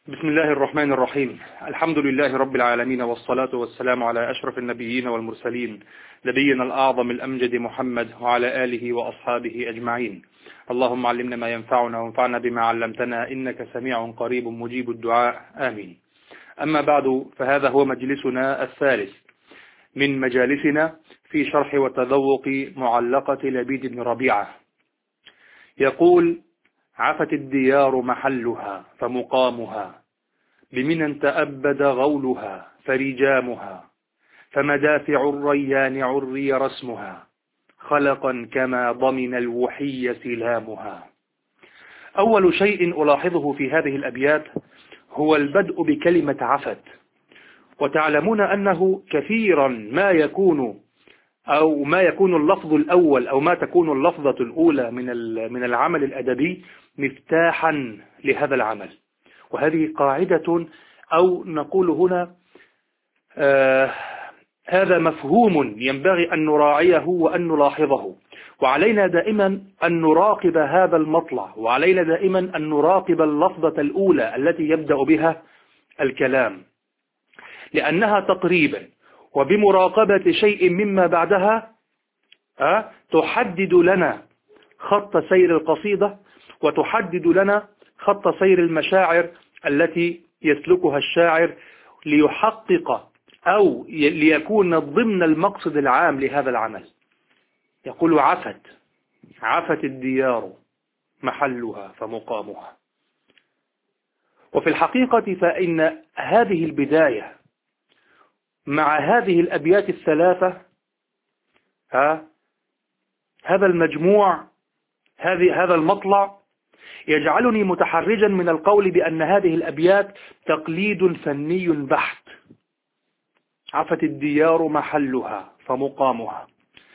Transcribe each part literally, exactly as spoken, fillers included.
بسم الله الرحمن الرحيم. الحمد لله رب العالمين، والصلاة والسلام على أشرف النبيين والمرسلين، نبينا الأعظم الأمجد محمد وعلى آله وأصحابه أجمعين. اللهم علمنا ما ينفعنا وانفعنا بما علمتنا، إنك سميع قريب مجيب الدعاء، آمين. أما بعد، فهذا هو مجلسنا الثالث من مجالسنا في شرح وتذوق معلقة لبيد بن ربيعة. يقول: عفت الديار محلها فمقامها، بمنى تأبد غولها فرجامها، فمدافع الريان عري رسمها، خلقا كما ضمن الوحي سلامها. أول شيء ألاحظه في هذه الأبيات هو البدء بكلمة عفت. وتعلمون أنه كثيرا ما يكون أو ما يكون اللفظ الأول أو ما تكون اللفظة الأولى من من العمل الأدبي مفتاحا لهذا العمل، وهذه قاعدة أو نقول هنا آه هذا مفهوم ينبغي أن نراعيه وأن نلاحظه، وعلينا دائما أن نراقب هذا المطلع، وعلينا دائما أن نراقب اللفظة الأولى التي يبدأ بها الكلام، لأنها تقريبا وبمراقبة شيء مما بعدها أه تحدد لنا خط سير القصيدة، وتحدد لنا خط سير المشاعر التي يسلكها الشاعر ليحقق أو ليكون ضمن المقصد العام لهذا العمل. يقول: عفت عفت الديار محلها فمقامها. وفي الحقيقة فإن هذه البداية مع هذه الأبيات الثلاثة ها هذا المجموع هذه هذا المطلع يجعلني متحرجا من القول بأن هذه الأبيات تقليد فني بحت. عفت الديار محلها فمقامها.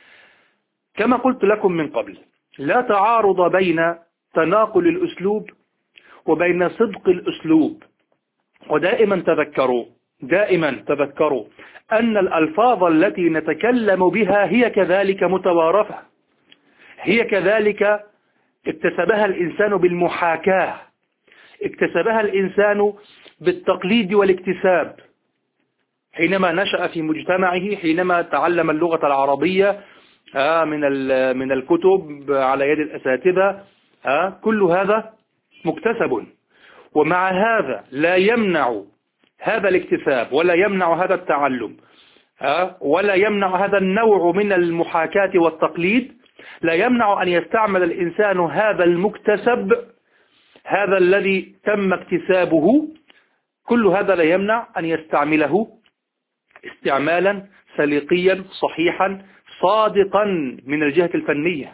كما قلت لكم من قبل، لا تعارض بين تناقل الأسلوب وبين صدق الأسلوب. ودائما تذكروا دائما تذكروا أن الألفاظ التي نتكلم بها هي كذلك متوارثة، هي كذلك اكتسبها الإنسان بالمحاكاة، اكتسبها الإنسان بالتقليد والاكتساب. حينما نشأ في مجتمعه، حينما تعلم اللغة العربية من من الكتب على يد الأساتذة، كل هذا مكتسب. ومع هذا لا يمنع هذا الاكتساب ولا يمنع هذا التعلم ولا يمنع هذا النوع من المحاكاة والتقليد، لا يمنع أن يستعمل الإنسان هذا المكتسب، هذا الذي تم اكتسابه، كل هذا لا يمنع أن يستعمله استعمالا سليقيا صحيحا صادقا من الجهة الفنية.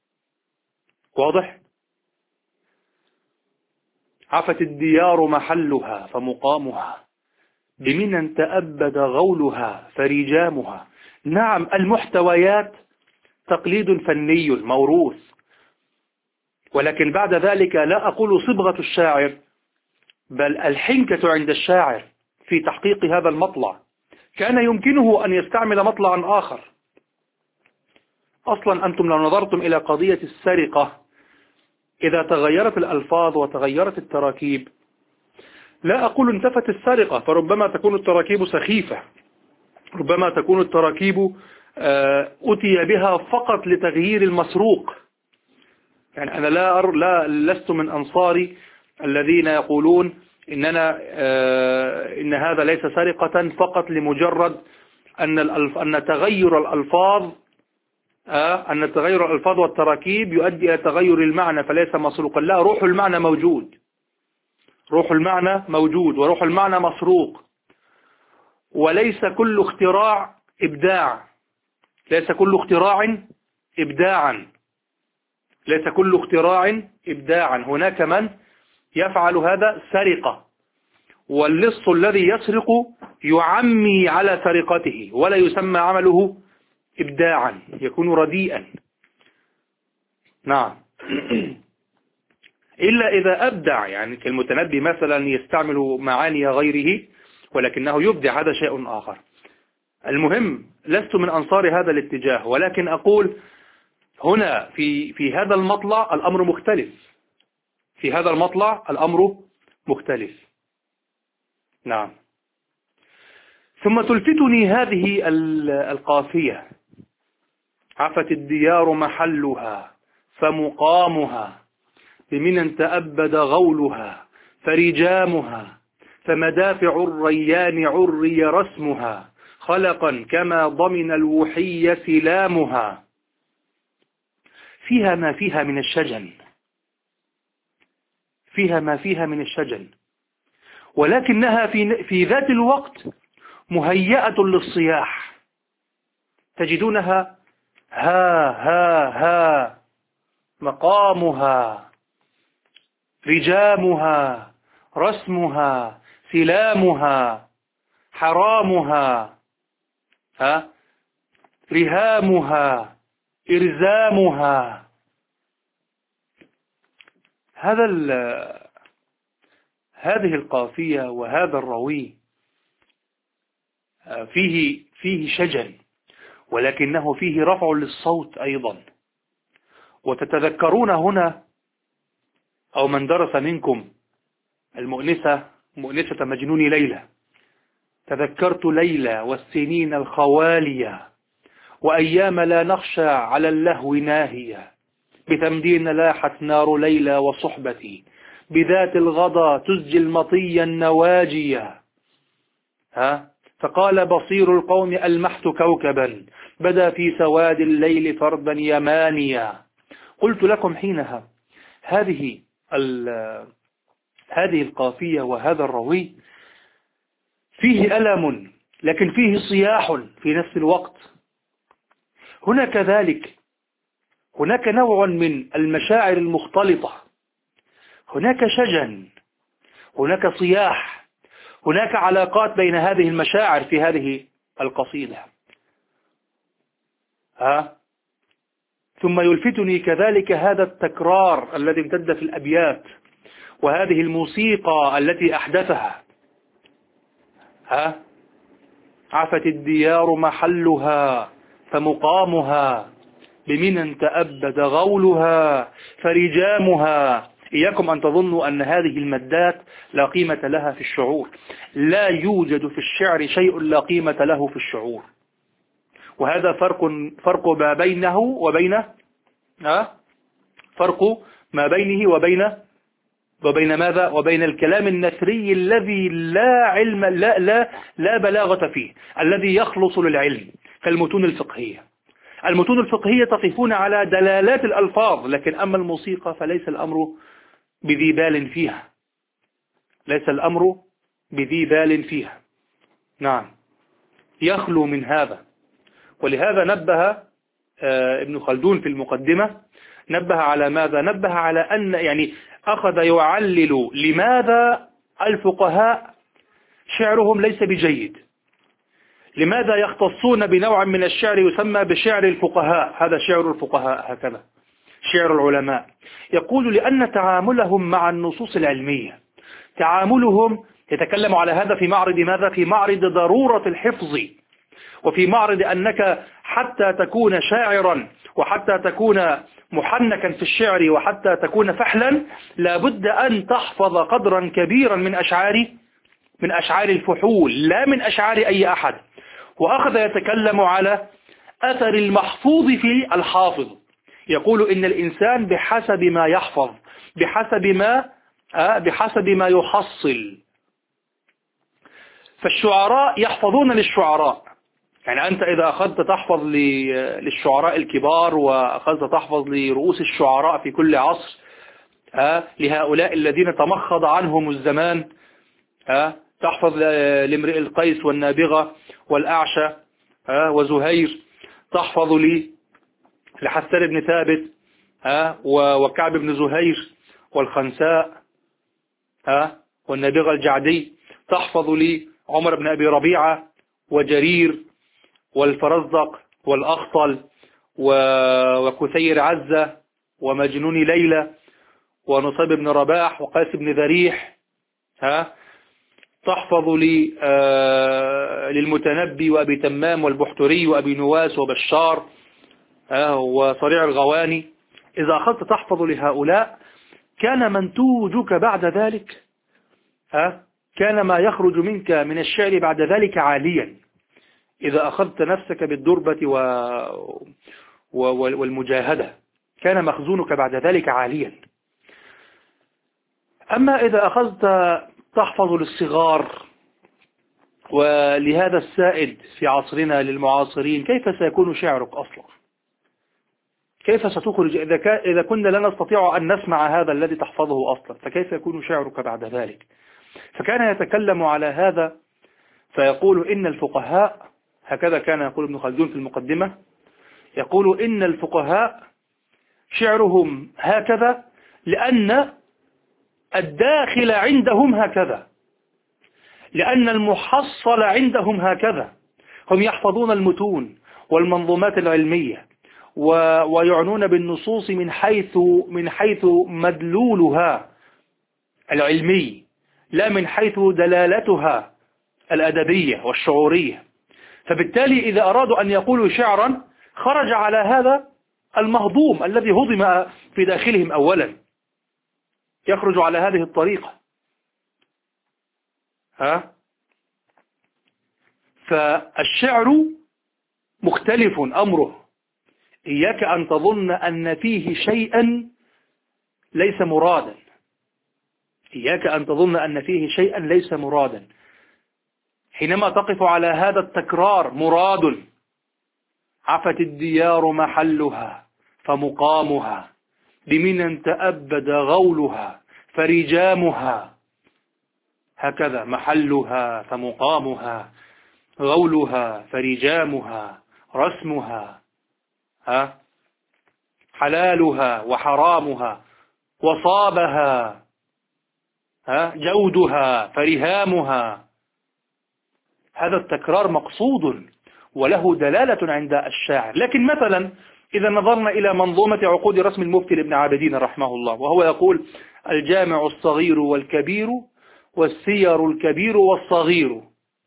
واضح؟ عفت الديار محلها فمقامها، بمنى تأبد غولها فرجامها. نعم، المحتويات تقليد فني موروث، ولكن بعد ذلك لا أقول صبغة الشاعر، بل الحنكة عند الشاعر في تحقيق هذا المطلع. كان يمكنه أن يستعمل مطلعا آخر. أصلا أنتم لو نظرتم إلى قضية السرقة، إذا تغيرت الألفاظ وتغيرت التراكيب، لا أقول انتفت السرقة، فربما تكون التراكيب سخيفة، ربما تكون التراكيب أتي بها فقط لتغيير المسروق. يعني أنا لا, أر لا لست من أنصاري الذين يقولون إننا إن هذا ليس سرقة فقط لمجرد أن أن تغير الألفاظ أن تغير الألفاظ والتراكيب يؤدي إلى تغير المعنى فليس مسروقا. لا، روح المعنى موجود، روح المعنى موجود وروح المعنى مسروق. وليس كل اختراع إبداع، ليس كل اختراع إبداعا، ليس كل اختراع إبداعا. هناك من يفعل هذا سرقة، واللص الذي يسرق يعمي على سرقته ولا يسمى عمله إبداعا، يكون رديئا. نعم. إلا إذا أبدع، يعني كالمتنبي مثلا يستعمل معاني غيره ولكنه يبدع، هذا شيء آخر. المهم، لست من أنصار هذا الاتجاه، ولكن أقول هنا في في هذا المطلع الأمر مختلف، في هذا المطلع الأمر مختلف. نعم. ثم تلفتني هذه القافية: عفت الديار محلها فمقامها، بمنى تأبد غولها فرجامها، فمدافع الريان عري رسمها، خلقا كما ضمن الوحي سلامها. فيها ما فيها من الشجن، فيها ما فيها من الشجن، ولكنها في في ذات الوقت مهيئة للصياح. تجدونها ها ها ها، مقامها، رجامها، رسمها، سلامها، حرامها، ها، رهامها، إرزامها. هذا هذه القافية وهذا الروي فيه فيه شجن، ولكنه فيه رفع للصوت أيضا. وتتذكرون هنا، أو من درس منكم المؤنسة مؤنسة مجنون ليلى: تذكرت ليلى والسنين الخوالية، وأيام لا نخشى على اللهو ناهية، بتمدين لاحت نار ليلى وصحبتي، بذات الغضا تسجي المطي النواجية. ها؟ فقال بصير القوم: ألمحت كوكبا بدا في سواد الليل فردا يمانيا. قلت لكم حينها: هذه هذه القافية وهذا الروي فيه ألم، لكن فيه صياح في نفس الوقت. هنا كذلك هناك نوع من المشاعر المختلطة، هناك شجن، هناك صياح، هناك علاقات بين هذه المشاعر في هذه القصيدة. ها؟ ثم يلفتني كذلك هذا التكرار الذي امتد في الأبيات، وهذه الموسيقى التي أحدثها. ها؟ عفت الديار محلها فمقامها، بمنى تأبد غولها فرجامها. إياكم أن تظنوا أن هذه المدات لا قيمة لها في الشعور. لا يوجد في الشعر شيء لا قيمة له في الشعور، وهذا فرق فرق ما بينه وبين أه؟ فرق ما بينه وبين وبين ماذا؟ وبين الكلام النثري الذي لا علم لا لا لا بلاغة فيه، الذي يخلص للعلم، كالمتون الفقهية. المتون الفقهية تقفون على دلالات الألفاظ، لكن أما الموسيقى فليس الأمر بذي بال فيها، ليس الأمر بذي بال فيها. نعم، يخلو من هذا. ولهذا نبه ابن خلدون في المقدمة، نبه على ماذا؟ نبه على أن يعني أخذ يعلل لماذا الفقهاء شعرهم ليس بجيد، لماذا يختصون بنوع من الشعر يسمى بشعر الفقهاء، هذا شعر الفقهاء، هكذا شعر العلماء. يقول: لأن تعاملهم مع النصوص العلمية، تعاملهم يتكلم على هذا في معرض ماذا؟ في معرض ضرورة الحفظ، وفي معرض أنك حتى تكون شاعرا وحتى تكون محنكا في الشعر وحتى تكون فحلا لابد أن تحفظ قدرا كبيرا من أشعار من أشعار الفحول، لا من أشعار أي أحد. وأخذ يتكلم على أثر المحفوظ في الحافظ. يقول إن الإنسان بحسب ما يحفظ، بحسب ما آه بحسب ما يحصل. فالشعراء يحفظون للشعراء، يعني أنت إذا أخذت تحفظ للشعراء الكبار وأخذت تحفظ لرؤوس الشعراء في كل عصر، آه لهؤلاء الذين تمخض عنهم الزمان، آه تحفظ لامرئ القيس والنابغة والأعشى آه وزهير، تحفظ لي لحسان بن ثابت آه وكعب بن زهير والخنساء آه والنابغة الجعدي، تحفظ لي عمر بن أبي ربيعة وجرير والفرزدق والأخطل وكثير عزة ومجنون ليلى ونصيب بن رباح وقيس بن ذريح. ها تحفظ لي آه للمتنبي وأبي تمام والبحتري وأبي نواس وبشار آه وصريع الغواني. إذا أخذت تحفظ لهؤلاء كان منتوجك بعد ذلك آه كان ما يخرج منك من الشعر بعد ذلك عاليا إذا أخذت نفسك بالدربة و... و... والمجاهدة، كان مخزونك بعد ذلك عاليا. أما إذا أخذت تحفظ للصغار ولهذا السائد في عصرنا للمعاصرين، كيف سيكون شعرك أصلا؟ كيف ستخرج إذا, ك... إذا كنا لا نستطيع أن نسمع هذا الذي تحفظه أصلا، فكيف يكون شعرك بعد ذلك؟ فكان يتكلم على هذا فيقول إن الفقهاء، هكذا كان يقول ابن خلدون في المقدمة، يقول إن الفقهاء شعرهم هكذا لأن الداخل عندهم هكذا، لأن المحصل عندهم هكذا، هم يحفظون المتون والمنظومات العلمية ويعنون بالنصوص من حيث من حيث مدلولها العلمي، لا من حيث دلالتها الأدبية والشعورية. فبالتالي إذا أرادوا أن يقولوا شعرا خرج على هذا المهضوم الذي هضم في داخلهم أولا، يخرج على هذه الطريقة. ها؟ فالشعر مختلف أمره، إياك أن تظن أن فيه شيئا ليس مرادا، إياك أن تظن أن فيه شيئا ليس مرادا. حينما تقف على هذا التكرار مراد، عفت الديار محلها فمقامها، بمنى تأبد غولها فرجامها، هكذا محلها فمقامها، غولها فرجامها، رسمها، ها حلالها وحرامها، وصابها، ها جودها فرهامها. هذا التكرار مقصود وله دلالة عند الشاعر. لكن مثلا إذا نظرنا إلى منظومة عقود رسم المفتي لابن عابدين رحمه الله، وهو يقول الجامع الصغير والكبير والسير الكبير والصغير،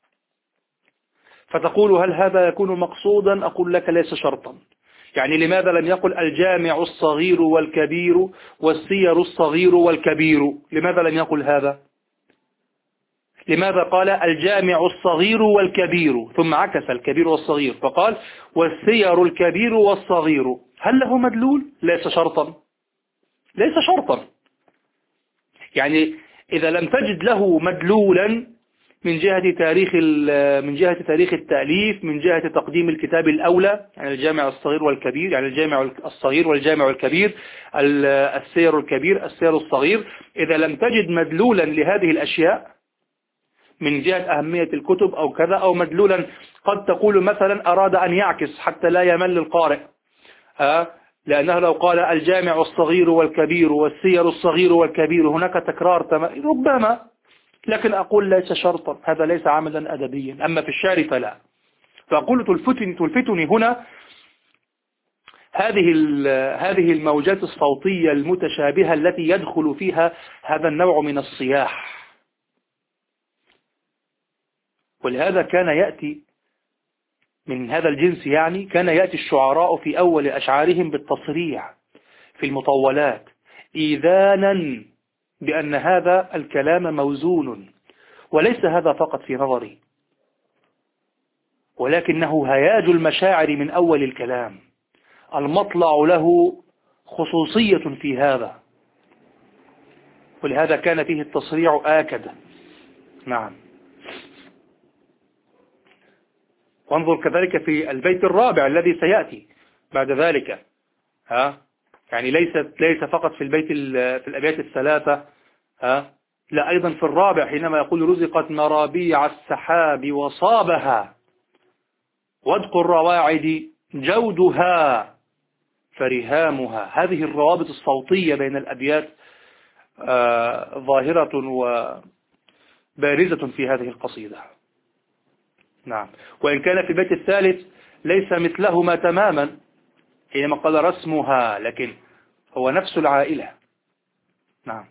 فتقول هل هذا يكون مقصودا؟ أقول لك ليس شرطا. يعني لماذا لم يقل الجامع الصغير والكبير والسير الصغير والكبير؟ لماذا لم يقل هذا؟ لماذا قال الجامع الصغير والكبير ثم عكس الكبير والصغير فقال والسير الكبير والصغير؟ هل له مدلول؟ ليس شرطا، ليس شرطا. يعني إذا لم تجد له مدلولا من جهة تاريخ من جهة تاريخ التأليف، من جهة تقديم الكتاب الأولى، يعني الجامع الصغير والكبير، يعني الجامع الصغير والجامع الكبير، السير الكبير السير الصغير، إذا لم تجد مدلولا لهذه الأشياء من جهة أهمية الكتب أو كذا، أو مدلولا قد تقول مثلا أراد أن يعكس حتى لا يمل القارئ، ها لأنه لو قال الجامع الصغير والكبير والسير الصغير والكبير هناك تكرار ربما، لكن أقول ليس شرطا، هذا ليس عملا أدبيا. أما في الشعر فلا. فأقول تلفتني, تلفتني هنا هذه هذه الموجات الصوتية المتشابهة التي يدخل فيها هذا النوع من الصياح. ولهذا كان يأتي من هذا الجنس، يعني كان يأتي الشعراء في أول أشعارهم بالتصريع في المطولات إيذانا بأن هذا الكلام موزون. وليس هذا فقط في نظري، ولكنه هياج المشاعر من أول الكلام، المطلع له خصوصية في هذا، ولهذا كان فيه التصريع آكد. نعم. وانظر كذلك في البيت الرابع الذي سيأتي بعد ذلك، ها يعني ليس ليس فقط في البيت في الأبيات الثلاثة، ها لا أيضا في الرابع حينما يقول رزقت مرابيع السحاب وصابها وادق الرواعد جودها فرهامها. هذه الروابط الصوتية بين الأبيات آه ظاهرة وبارزة في هذه القصيدة. نعم. وإن كان في البيت الثالث ليس مثلهما تماما حينما قال رسمها، لكن هو نفس العائلة. نعم.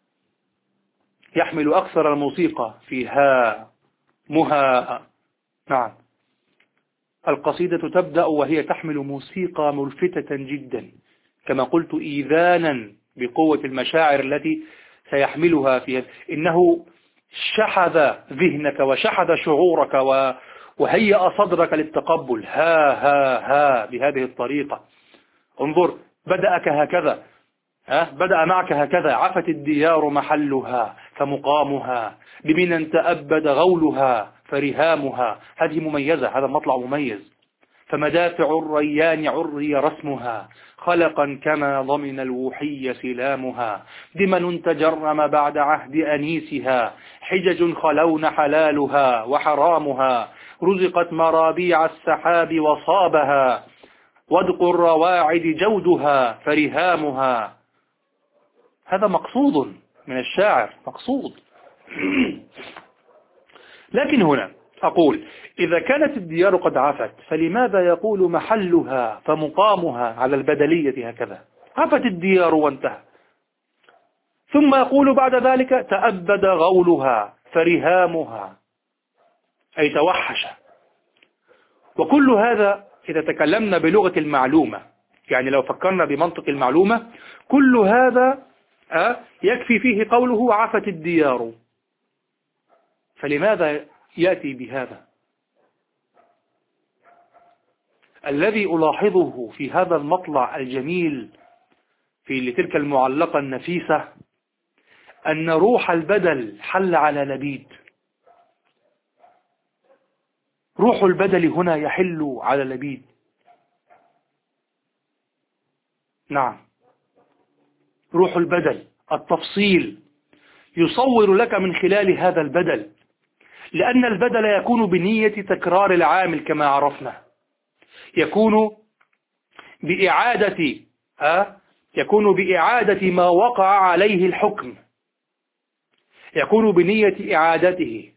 يحمل أكثر الموسيقى فيها مها. نعم. القصيدة تبدأ وهي تحمل موسيقى ملفتة جدا، كما قلت إيذانا بقوة المشاعر التي سيحملها فيها. إنه شحذ ذهنك وشحذ شعورك وهيأ صدرك للتقبل. ها ها ها بهذه الطريقة. انظر، بدأك هكذا، أه؟ بدأ معك هكذا: عفت الديار محلها فمقامها، بمنى تأبد غولها فرهامها. هذه مميزة، هذا مطلع مميز. فمدافع الريان عري رسمها، خلقا كما ضمن الوحي سلامها. دمن تجرم بعد عهد أنيسها، حجج خلون حلالها وحرامها. رزقت مرابيع السحاب وصابها، ودق الرواعد جودها فرهامها. هذا مقصود من الشاعر، مقصود. لكن هنا أقول: إذا كانت الديار قد عفت، فلماذا يقول محلها فمقامها على البدلية هكذا؟ عفت الديار وانتهى. ثم يقول بعد ذلك: تأبد غولها فرهامها، أي توحش. وكل هذا إذا تكلمنا بلغة المعلومة، يعني لو فكرنا بمنطق المعلومة، كل هذا يكفي فيه قوله عفت الديار. فلماذا يأتي بهذا؟ الذي ألاحظه في هذا المطلع الجميل في لتلك المعلقة النفيسة أن روح البدل حل على لبيد. روح البدل هنا يحل على لبيد. نعم، روح البدل، التفصيل، يصور لك من خلال هذا البدل، لأن البدل يكون بنية تكرار العامل كما عرفنا، يكون بإعادة أه؟ يكون بإعادة ما وقع عليه الحكم، يكون بنية إعادته.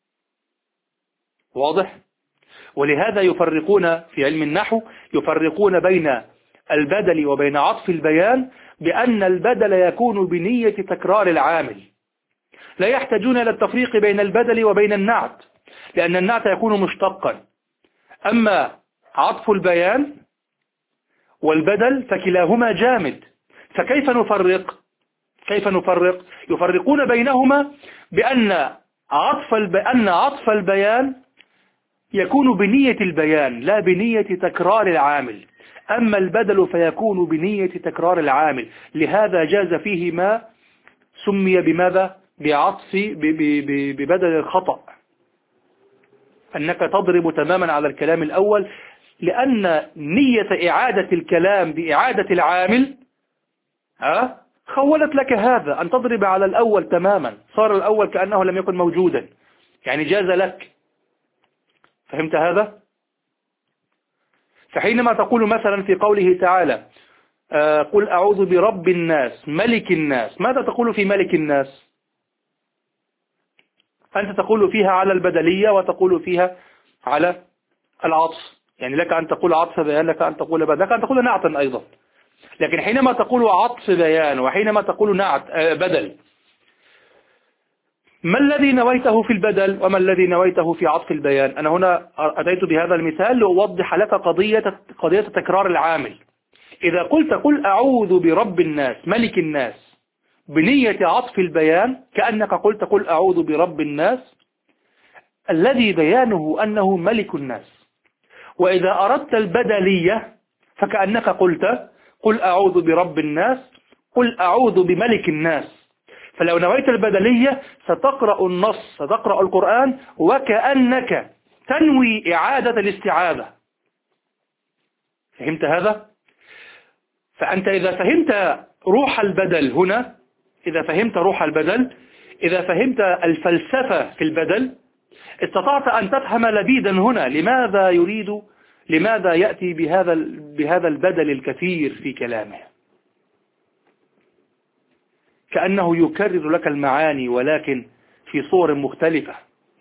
واضح؟ ولهذا يفرقون في علم النحو، يفرقون بين البدل وبين عطف البيان بأن البدل يكون بنية تكرار العامل. لا يحتاجون إلى التفريق بين البدل وبين النعت، لأن النعت يكون مشتقا. أما عطف البيان والبدل فكلاهما جامد، فكيف نفرق؟ كيف نفرق؟ يفرقون بينهما بأن عطف بأن عطف البيان يكون بنية البيان لا بنية تكرار العامل، أما البدل فيكون بنية تكرار العامل. لهذا جاز فيه ما سمي بماذا؟ بعطف ببدل الخطأ، أنك تضرب تماما على الكلام الأول، لأن نية إعادة الكلام بإعادة العامل ها خولت لك هذا، أن تضرب على الأول تماما، صار الأول كأنه لم يكن موجودا، يعني جاز لك. فهمت هذا؟ فحينما تقول مثلا في قوله تعالى آه قل أعوذ برب الناس ملك الناس، ماذا تقول في ملك الناس؟ أنت تقول فيها على البدلية وتقول فيها على العطف، يعني لك أن تقول عطف بيان، لك أن تقول بدل، لك أن تقول نعتا أيضا. لكن حينما تقول عطف بيان وحينما تقول نعت آه بدل، ما الذي نويته في البدل وما الذي نويته في عطف البيان؟ أنا هنا أتيت بهذا المثال لأوضح لك قضية قضية تكرار العامل. إذا قلت قل أعوذ برب الناس ملك الناس بنية عطف البيان، كأنك قلت قل أعوذ برب الناس الذي بيانه أنه ملك الناس. وإذا أردت البدلية فكأنك قلت قل أعوذ برب الناس قل أعوذ بملك الناس. فلو نويت البدلية ستقرأ النص، ستقرأ القرآن وكأنك تنوي إعادة الاستعاذة. فهمت هذا؟ فأنت إذا فهمت روح البدل هنا، إذا فهمت روح البدل، إذا فهمت الفلسفة في البدل، استطعت أن تفهم لبيدا هنا لماذا يريد، لماذا يأتي بهذا بهذا البدل الكثير في كلامه، كأنه يكرر لك المعاني ولكن في صور مختلفة.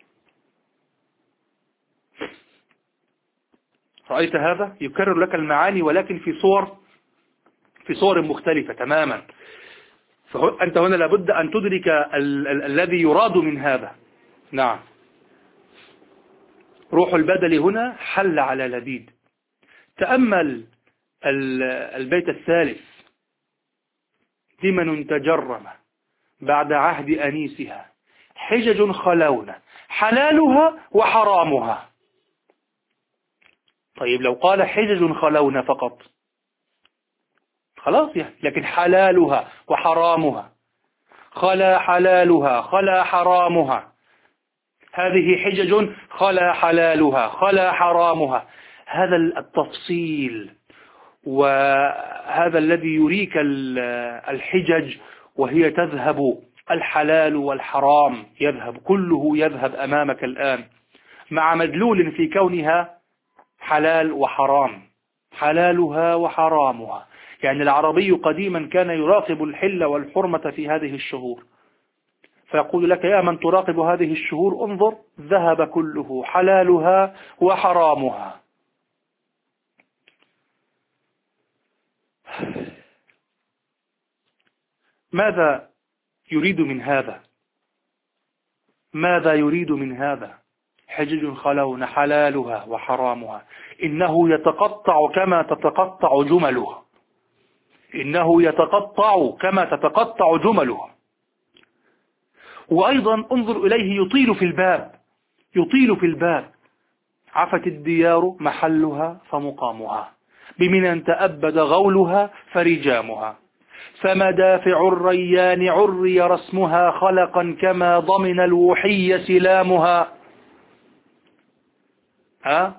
رأيت هذا؟ يكرر لك المعاني ولكن في صور في صور مختلفة تماما. فأنت هنا لابد أن تدرك ال ال الذي يراد من هذا. نعم، روح البدل هنا حل على لبيد. تأمل البيت الثالث: دمن تجرم بعد عهد أنيسها، حجج خلون حلالها وحرامها. طيب لو قال حجج خلون فقط خلاص يعني، لكن حلالها وحرامها، خلا حلالها خلا حرامها، هذه حجج خلا حلالها خلا حرامها. هذا التفصيل وهذا الذي يريك الحجج وهي تذهب، الحلال والحرام يذهب، كله يذهب أمامك الآن مع مدلول في كونها حلال وحرام، حلالها وحرامها. يعني العربي قديما كان يراقب الحل والحرمة في هذه الشهور، فيقول لك يا من تراقب هذه الشهور انظر، ذهب كله حلالها وحرامها. ماذا يريد من هذا؟ ماذا يريد من هذا؟ حجج خلون حلالها وحرامها، إنه يتقطع كما تتقطع جمله، إنه يتقطع كما تتقطع جمله. وأيضا انظر إليه يطيل في الباب، يطيل في الباب. عفت الديار محلها فمقامها، بمن تأبد غولها فرجامها، فمدافع الريان عري رسمها خلقا كما ضمن الوحي سلامها. ها؟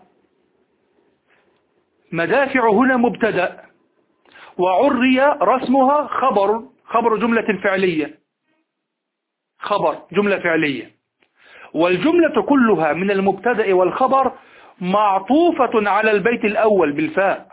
مدافع هنا مبتدأ، وعري رسمها خبر، خبر جملة فعلية، خبر جملة فعلية، والجملة كلها من المبتدأ والخبر معطوفة على البيت الأول بالفاء.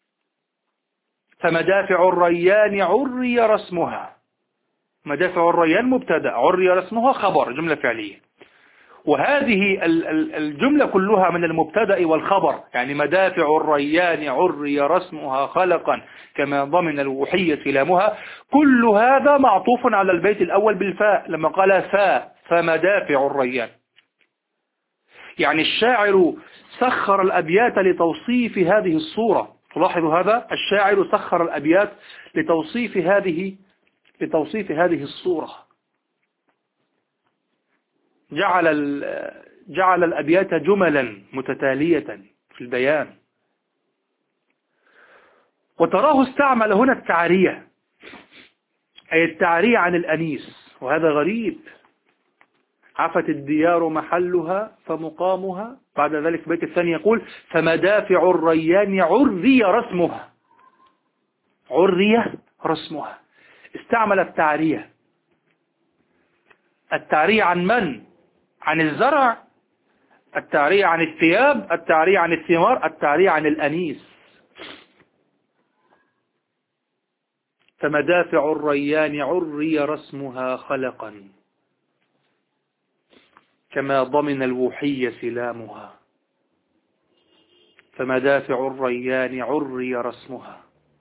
فمدافع الريان عري رسمها، مدافع الريان مبتدأ، عري رسمها خبر جملة فعلية، وهذه الجملة كلها من المبتدأ والخبر، يعني مدافع الريان عري رسمها خلقا كما ضمن الوحي سلامها، كل هذا معطوف على البيت الأول بالفاء لما قال فاء فمدافع الريان. يعني الشاعر سخر الأبيات لتوصيف هذه الصورة، تلاحظ هذا، الشاعر سخر الأبيات لتوصيف هذه لتوصيف هذه الصورة، جعل جعل الأبيات جملا متتالية في البيان. وتراه استعمل هنا التعرية، أي التعرية عن الأنيس، وهذا غريب. عفت الديار محلها فمقامها، بعد ذلك في البيت الثاني يقول فمدافع الريان عري رسمها، عري رسمها. استعمل التعرية، التعرية عن من؟ عن الزرع، التعرية عن الثياب، التعرية عن الثمار، التعرية عن الأنيس. فمدافع الريان عري رسمها خلقا كما ضمن الوحي سلامها، فمدافع الريان عري رسمها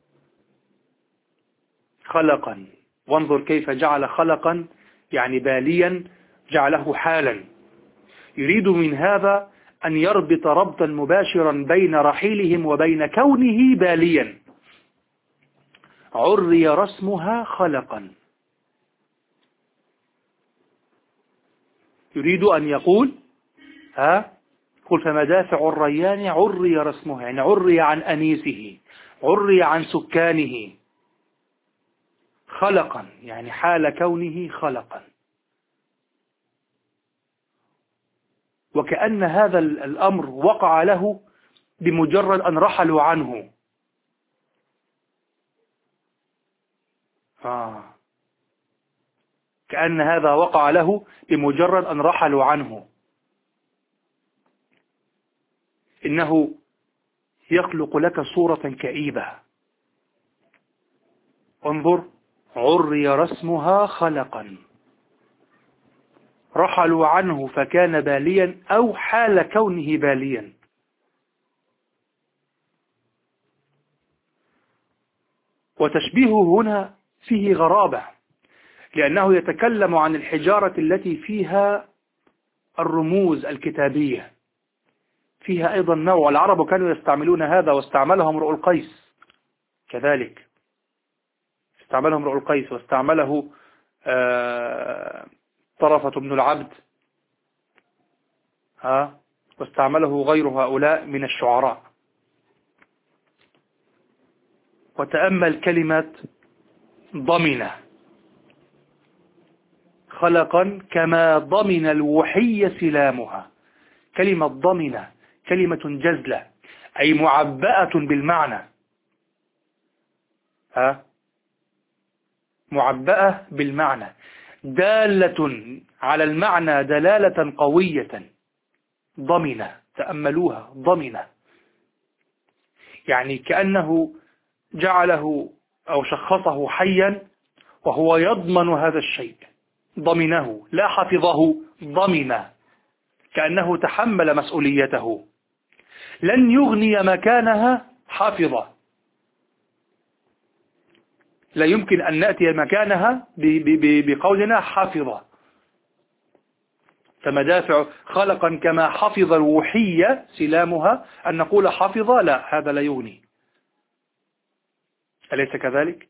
خلقا. وانظر كيف جعل خلقا يعني باليا، جعله حالا، يريد من هذا أن يربط ربطا مباشرا بين رحيلهم وبين كونه باليا. عري رسمها خلقا، يريد أن يقول ها قل فمدافع الريان عري رسمها، يعني عري عن أنيسه، عري عن سكانه، خلقا يعني حال كونه خلقا. وكأن هذا الأمر وقع له بمجرد أن رحلوا عنه. آه. كأن هذا وقع له بمجرد أن رحلوا عنه. إنه يخلق لك صورة كئيبة. انظر، عري رسمها خلقا، رحلوا عنه فكان باليا أو حال كونه باليا. وتشبيهه هنا فيه غرابة، لأنه يتكلم عن الحجارة التي فيها الرموز الكتابية، فيها أيضا نوع، العرب كانوا يستعملون هذا، واستعمله امرؤ القيس كذلك، استعمله امرؤ القيس واستعمله طرفة بن العبد، ها، واستعمله غير هؤلاء من الشعراء. وتأمل كلمة ضمن، خلقا كما ضمن الوحي سلامها. كلمة ضمن كلمة جزلة، أي معبأة بالمعنى، ها، معبأة بالمعنى، دالة على المعنى دلالة قوية. ضمن، تأملوها، ضمن يعني كأنه جعله أو شخصه حيا وهو يضمن هذا الشيء. ضمنه لا حفظه، ضمن، كأنه تحمل مسؤوليته. لن يغني مكانها حافظة، لا يمكن أن نأتي مكانها بقولنا حافظة. فمدافع خلقا كما حفظ الوحي سلامها، أن نقول حافظة، لا، هذا لا يغني. أليس كذلك؟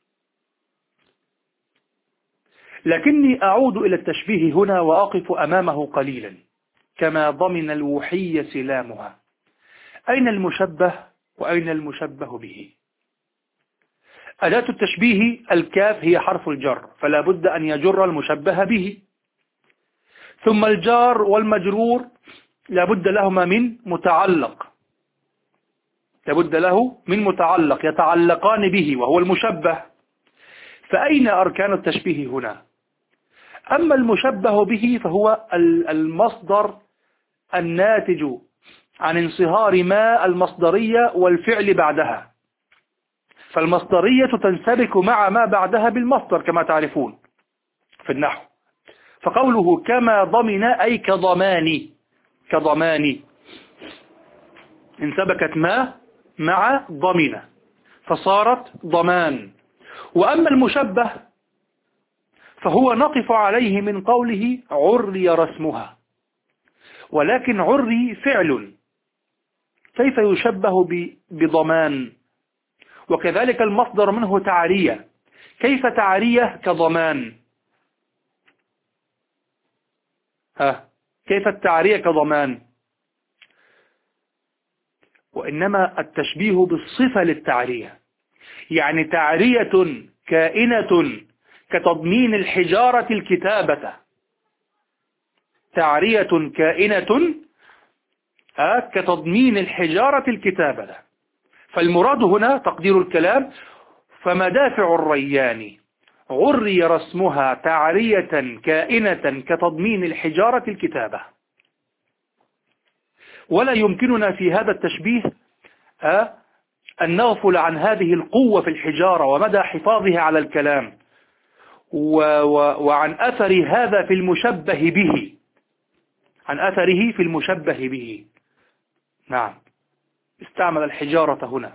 لكني أعود إلى التشبيه هنا وأقف أمامه قليلا. كما ضمن الوحي سلامها، أين المشبه وأين المشبه به؟ أداة التشبيه الكاف هي حرف الجر، فلا بد أن يجر المشبه به. ثم الجار والمجرور لا بد لهما من متعلق، لا بد له من متعلق يتعلقان به وهو المشبه. فأين أركان التشبيه هنا؟ أما المشبه به فهو المصدر الناتج عن انصهار ما المصدرية والفعل بعدها، فالمصدرية تنسبك مع ما بعدها بالمصدر كما تعرفون في النحو. فقوله كما ضمن أي كضماني، كضماني انسبكت ما مع ضمن فصارت ضمان. وأما المشبه فهو نقف عليه من قوله عري رسمها، ولكن عري فعل، كيف يشبه بضمان؟ وكذلك المصدر منه تعرية، كيف تعرية كضمان؟ ها، كيف التعرية كضمان؟ وإنما التشبيه بالصفة للتعرية، يعني تعرية كائنة كتضمين الحجارة الكتابة، تعرية كائنة كتضمين الحجارة الكتابة. فالمراد هنا تقدير الكلام فمدافع الريان عري رسمها تعرية كائنة كتضمين الحجارة الكتابة. ولا يمكننا في هذا التشبيه أن نغفل عن هذه القوة في الحجارة ومدى حفاظها على الكلام، وعن أثر هذا في المشبه به، عن أثره في المشبه به. نعم، استعمل الحجارة هنا.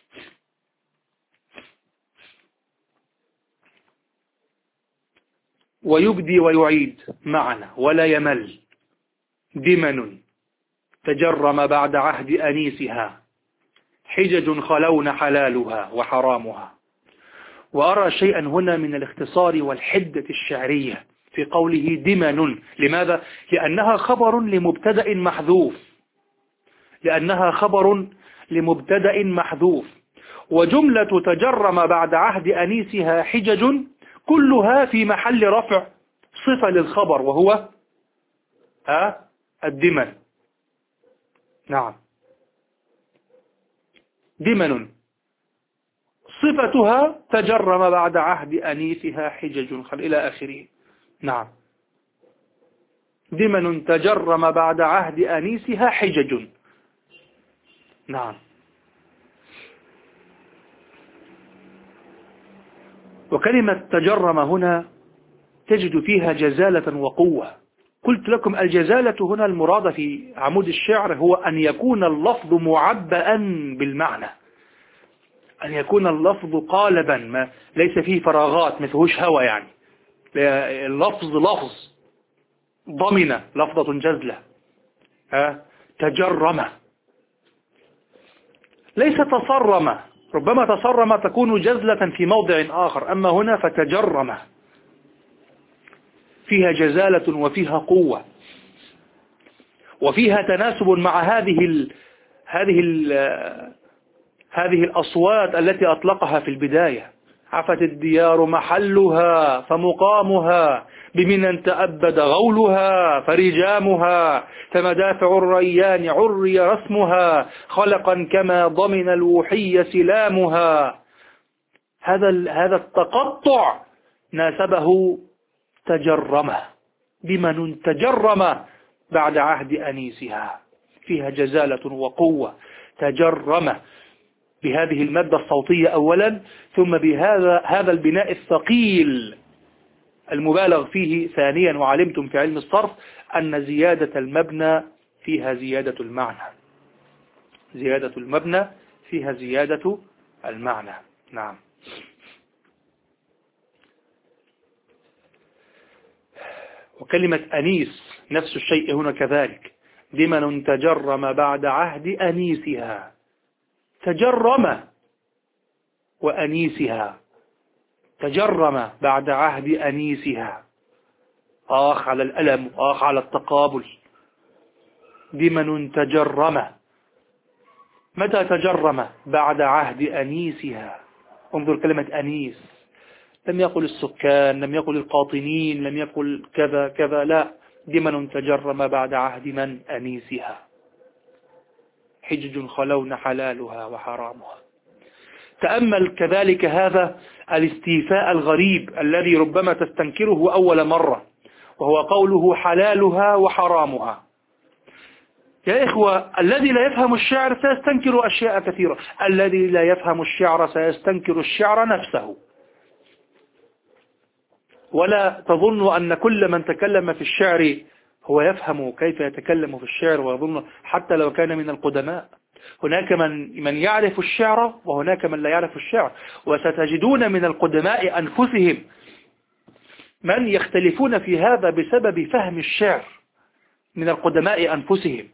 ويبدي ويعيد معنا ولا يمل. دمن تجرم بعد عهد أنيسها، حجج خلون حلالها وحرامها. وأرى شيئا هنا من الاختصار والحدة الشعرية في قوله دمن. لماذا؟ لأنها خبر لمبتدأ محذوف، لأنها خبر لمبتدأ محذوف. وجملة تجرم بعد عهد أنيسها حجج كلها في محل رفع صفة للخبر وهو أه الدمن. نعم، دمن صفتها تجرم بعد عهد أنيسها حجج خل إلى آخره. نعم، دمن تجرم بعد عهد أنيسها حجج. نعم. وكلمة تجرم هنا تجد فيها جزالة وقوة. قلت لكم الجزالة هنا المراد في عمود الشعر هو أن يكون اللفظ معبأ بالمعنى، أن يكون اللفظ قالبا، ما ليس فيه فراغات مثلهوش هوى، يعني اللفظ لفظ. ضمن لفظة جزلة، ها، تجرم ليس تصرم، ربما تصرم تكون جزلة في موضع آخر، أما هنا فتجرم. فيها جزالة وفيها قوة، وفيها تناسب مع هذه ال هذه ال هذه الأصوات التي أطلقها في البداية. عفت الديار محلها فمقامها، بمنى تأبد غولها فرجامها، فمدافع الريان عري رسمها، خلقا كما ضمن الوحي سلامها. هذا هذا التقطع ناسبه تجرمه، بمن تجرم بعد عهد أنيسها، فيها جزالة وقوة. تجرم بهذه المادة الصوتية أولا، ثم بهذا هذا البناء الثقيل المبالغ فيه ثانيا. وعلمتم في علم الصرف أن زيادة المبنى فيها زيادة المعنى، زيادة المبنى فيها زيادة المعنى. نعم. وكلمة أنيس نفس الشيء هنا كذلك، بمن تجرم بعد عهد أنيسها. تجرم وأنيسها، تجرم بعد عهد أنيسها. آخ على الألم، آخ على التقابل. بمن تجرم، متى تجرم؟ بعد عهد أنيسها. انظر كلمة أنيس، لم يقل السكان، لم يقل القاطنين، لم يقل كذا كذا، لا، بمن تجرم بعد عهد من؟ أنيسها. حجج خلون حلالها وحرامها. تأمل كذلك هذا الاستيفاء الغريب الذي ربما تستنكره أول مرة، وهو قوله حلالها وحرامها. يا إخوة، الذي لا يفهم الشعر سيستنكر أشياء كثيرة، الذي لا يفهم الشعر سيستنكر الشعر نفسه. ولا تظن أن كل من تكلم في الشعر هو يفهم كيف يتكلم في الشعر، ويظن حتى لو كان من القدماء. هناك من من يعرف الشعر وهناك من لا يعرف الشعر، وستجدون من القدماء أنفسهم من يختلفون في هذا بسبب فهم الشعر من القدماء أنفسهم.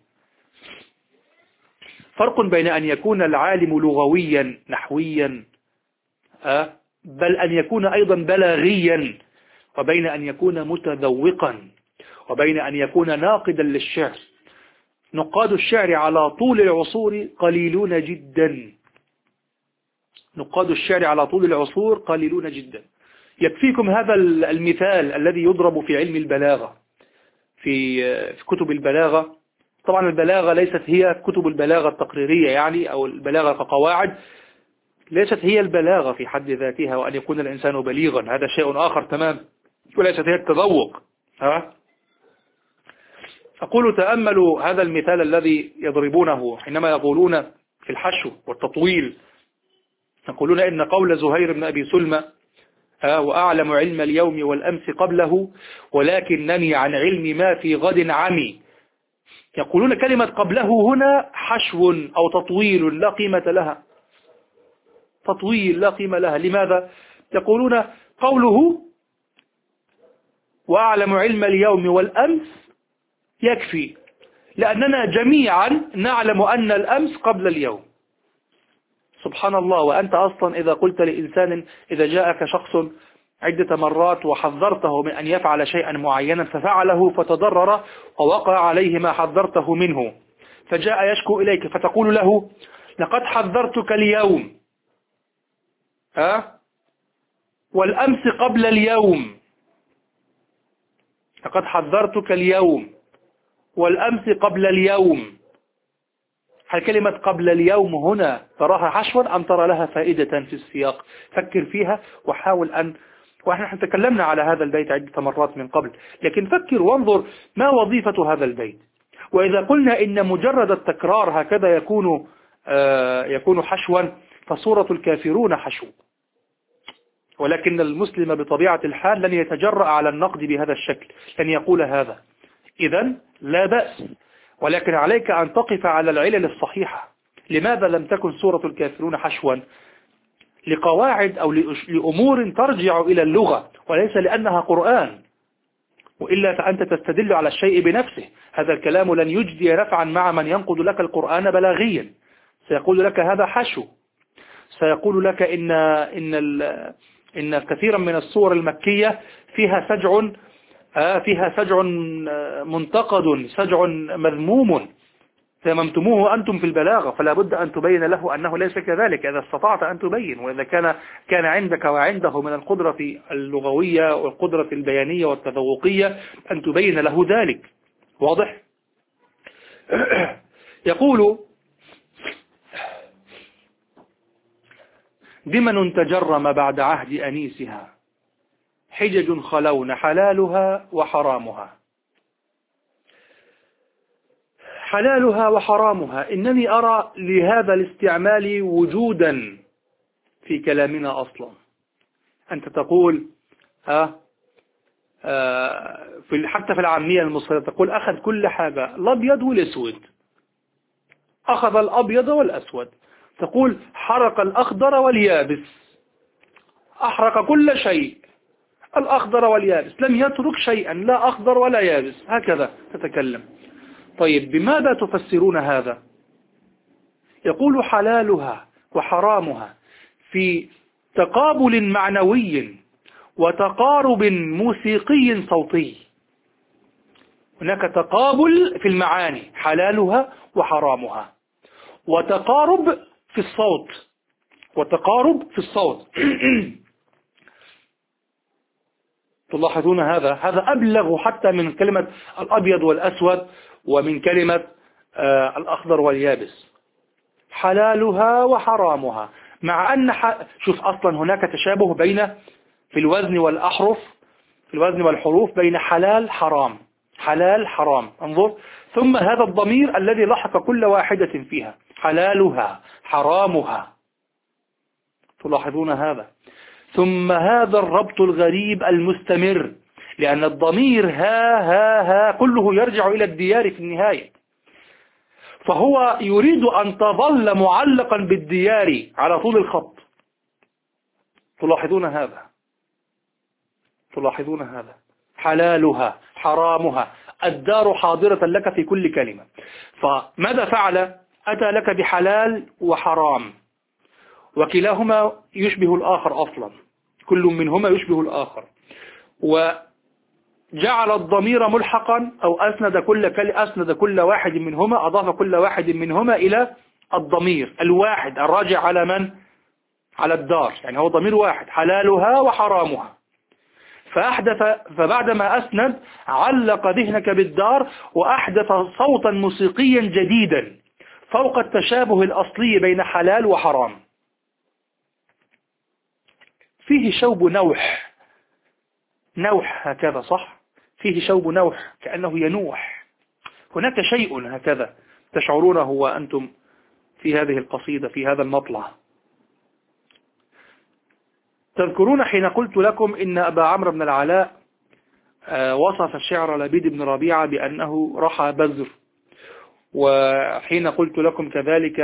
فرق بين أن يكون العالم لغويا نحويا بل أن يكون أيضا بلاغيا، وبين أن يكون متذوقا، وبين أن يكون ناقدا للشعر. نقاد الشعر على طول العصور قليلون جدا، نقاد الشعر على طول العصور قليلون جدا. يكفيكم هذا المثال الذي يضرب في علم البلاغة، في في كتب البلاغة. طبعا البلاغة ليست هي كتب البلاغة التقريرية يعني، أو البلاغة كقواعد، ليست هي البلاغة في حد ذاتها، وأن يكون الإنسان بليغا هذا شيء آخر تمام، وليست هي التذوق. ها؟ أقول تأملوا هذا المثال الذي يضربونه حينما يقولون في الحشو والتطويل، يقولون إن قول زهير بن أبي سلمى وأعلم علم اليوم والأمس قبله ولكنني عن علم ما في غد عمي. يقولون كلمة قبله هنا حشو أو تطويل لا قيمة لها، تطويل لا قيمة لها. لماذا؟ يقولون قوله وأعلم علم اليوم والأمس يكفي، لأننا جميعا نعلم أن الأمس قبل اليوم. سبحان الله. وأنت أصلا إذا قلت لإنسان، إذا جاءك شخص عدة مرات وحذرته من أن يفعل شيئا معينا ففعله فتضرر ووقع عليه ما حذرته منه، فجاء يشكو إليك فتقول له لقد حذرتك اليوم ها والأمس قبل اليوم، لقد حذرتك اليوم والأمس قبل اليوم. هل كلمة قبل اليوم هنا تراها حشوا أم ترى لها فائدة في السياق؟ فكر فيها وحاول أن، ونحن تكلمنا على هذا البيت عدة مرات من قبل، لكن فكر وانظر ما وظيفة هذا البيت. وإذا قلنا إن مجرد التكرار هكذا يكون آه يكون حشوا، فسورة الكافرون حشو، ولكن المسلم بطبيعة الحال لن يتجرأ على النقد بهذا الشكل، لن يقول هذا. إذن لا بأس، ولكن عليك أن تقف على العلل الصحيحة. لماذا لم تكن سورة الكافرون حشوا؟ لقواعد أو لأمور ترجع إلى اللغة، وليس لأنها قرآن، وإلا فأنت تستدل على الشيء بنفسه. هذا الكلام لن يجدي نفعا مع من ينقد لك القرآن بلاغيا. سيقول لك هذا حشو، سيقول لك إن إن إن كثيرا من السور المكية فيها سجع فيها سجع منتقد، سجع مذموم تممتموه أنتم في البلاغة، فلا بد أن تبين له أنه ليس كذلك إذا استطعت أن تبين. وإذا كان كان عندك وعنده من القدرة اللغوية والقدرة البيانية والتذوقية أن تبين له ذلك. واضح؟ يقول: دمن تجرم بعد عهد أنيسها، حجج خلون حلالها وحرامها. حلالها وحرامها، إنني أرى لهذا الاستعمال وجودا في كلامنا أصلا. أنت تقول ها في حتى في العامية المصرية تقول أخذ كل حاجة، الأبيض والأسود، أخذ الأبيض والأسود. تقول حرق الأخضر واليابس، أحرق كل شيء، الأخضر واليابس، لم يترك شيئا لا أخضر ولا يابس، هكذا تتكلم. طيب بماذا تفسرون هذا؟ يقول حلالها وحرامها في تقابل معنوي وتقارب موسيقي صوتي. هناك تقابل في المعاني، حلالها وحرامها، وتقارب في الصوت، وتقارب في الصوت. تلاحظون هذا؟ هذا أبلغ حتى من كلمة الأبيض والأسود ومن كلمة آه الأخضر واليابس. حلالها وحرامها، مع أن ح... شوف أصلا هناك تشابه بين في الوزن والأحرف، في الوزن والحروف بين حلال حرام، حلال حرام. انظر، ثم هذا الضمير الذي لحق كل واحدة فيها، حلالها حرامها. تلاحظون هذا؟ ثم هذا الربط الغريب المستمر، لأن الضمير ها ها ها كله يرجع إلى الديار في النهاية، فهو يريد أن تظل معلقا بالديار على طول الخط. تلاحظون هذا؟ تلاحظون هذا؟ حلالها حرامها، الدار حاضرة لك في كل كلمة. فماذا فعل؟ أتى لك بحلال وحرام، وكلاهما يشبه الآخر أصلا، كل منهما يشبه الآخر، وجعل الضمير ملحقا أو أسند كل كل أسند كل واحد منهما، أضاف كل واحد منهما إلى الضمير الواحد الراجع على من؟ على الدار، يعني هو ضمير واحد، حلالها وحرامها. فأحدث فبعدما أسند علق ذهنك بالدار وأحدث صوتا موسيقيا جديدا فوق التشابه الأصلي بين حلال وحرام. فيه شوب نوح، نوح هكذا صح؟ فيه شوب نوح كأنه ينوح. هناك شيء هكذا تشعرونه وأنتم في هذه القصيدة، في هذا المطلع. تذكرون حين قلت لكم إن أبا عمرو بن العلاء وصف الشعر لبيد بن ربيعة بأنه رحى بزر، وحين قلت لكم كذلك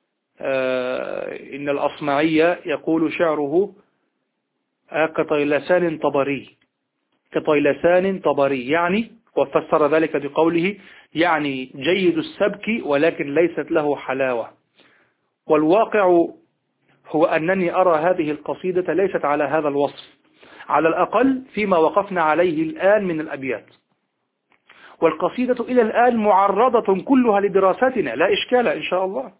إن الأصمعي يقول شعره كطيلسان طبري، كطيلسان طبري، يعني وفسر ذلك بقوله يعني جيد السبك ولكن ليست له حلاوة. والواقع هو أنني أرى هذه القصيدة ليست على هذا الوصف، على الأقل فيما وقفنا عليه الآن من الأبيات. والقصيدة إلى الآن معرضة كلها لدراساتنا، لا إشكال إن شاء الله.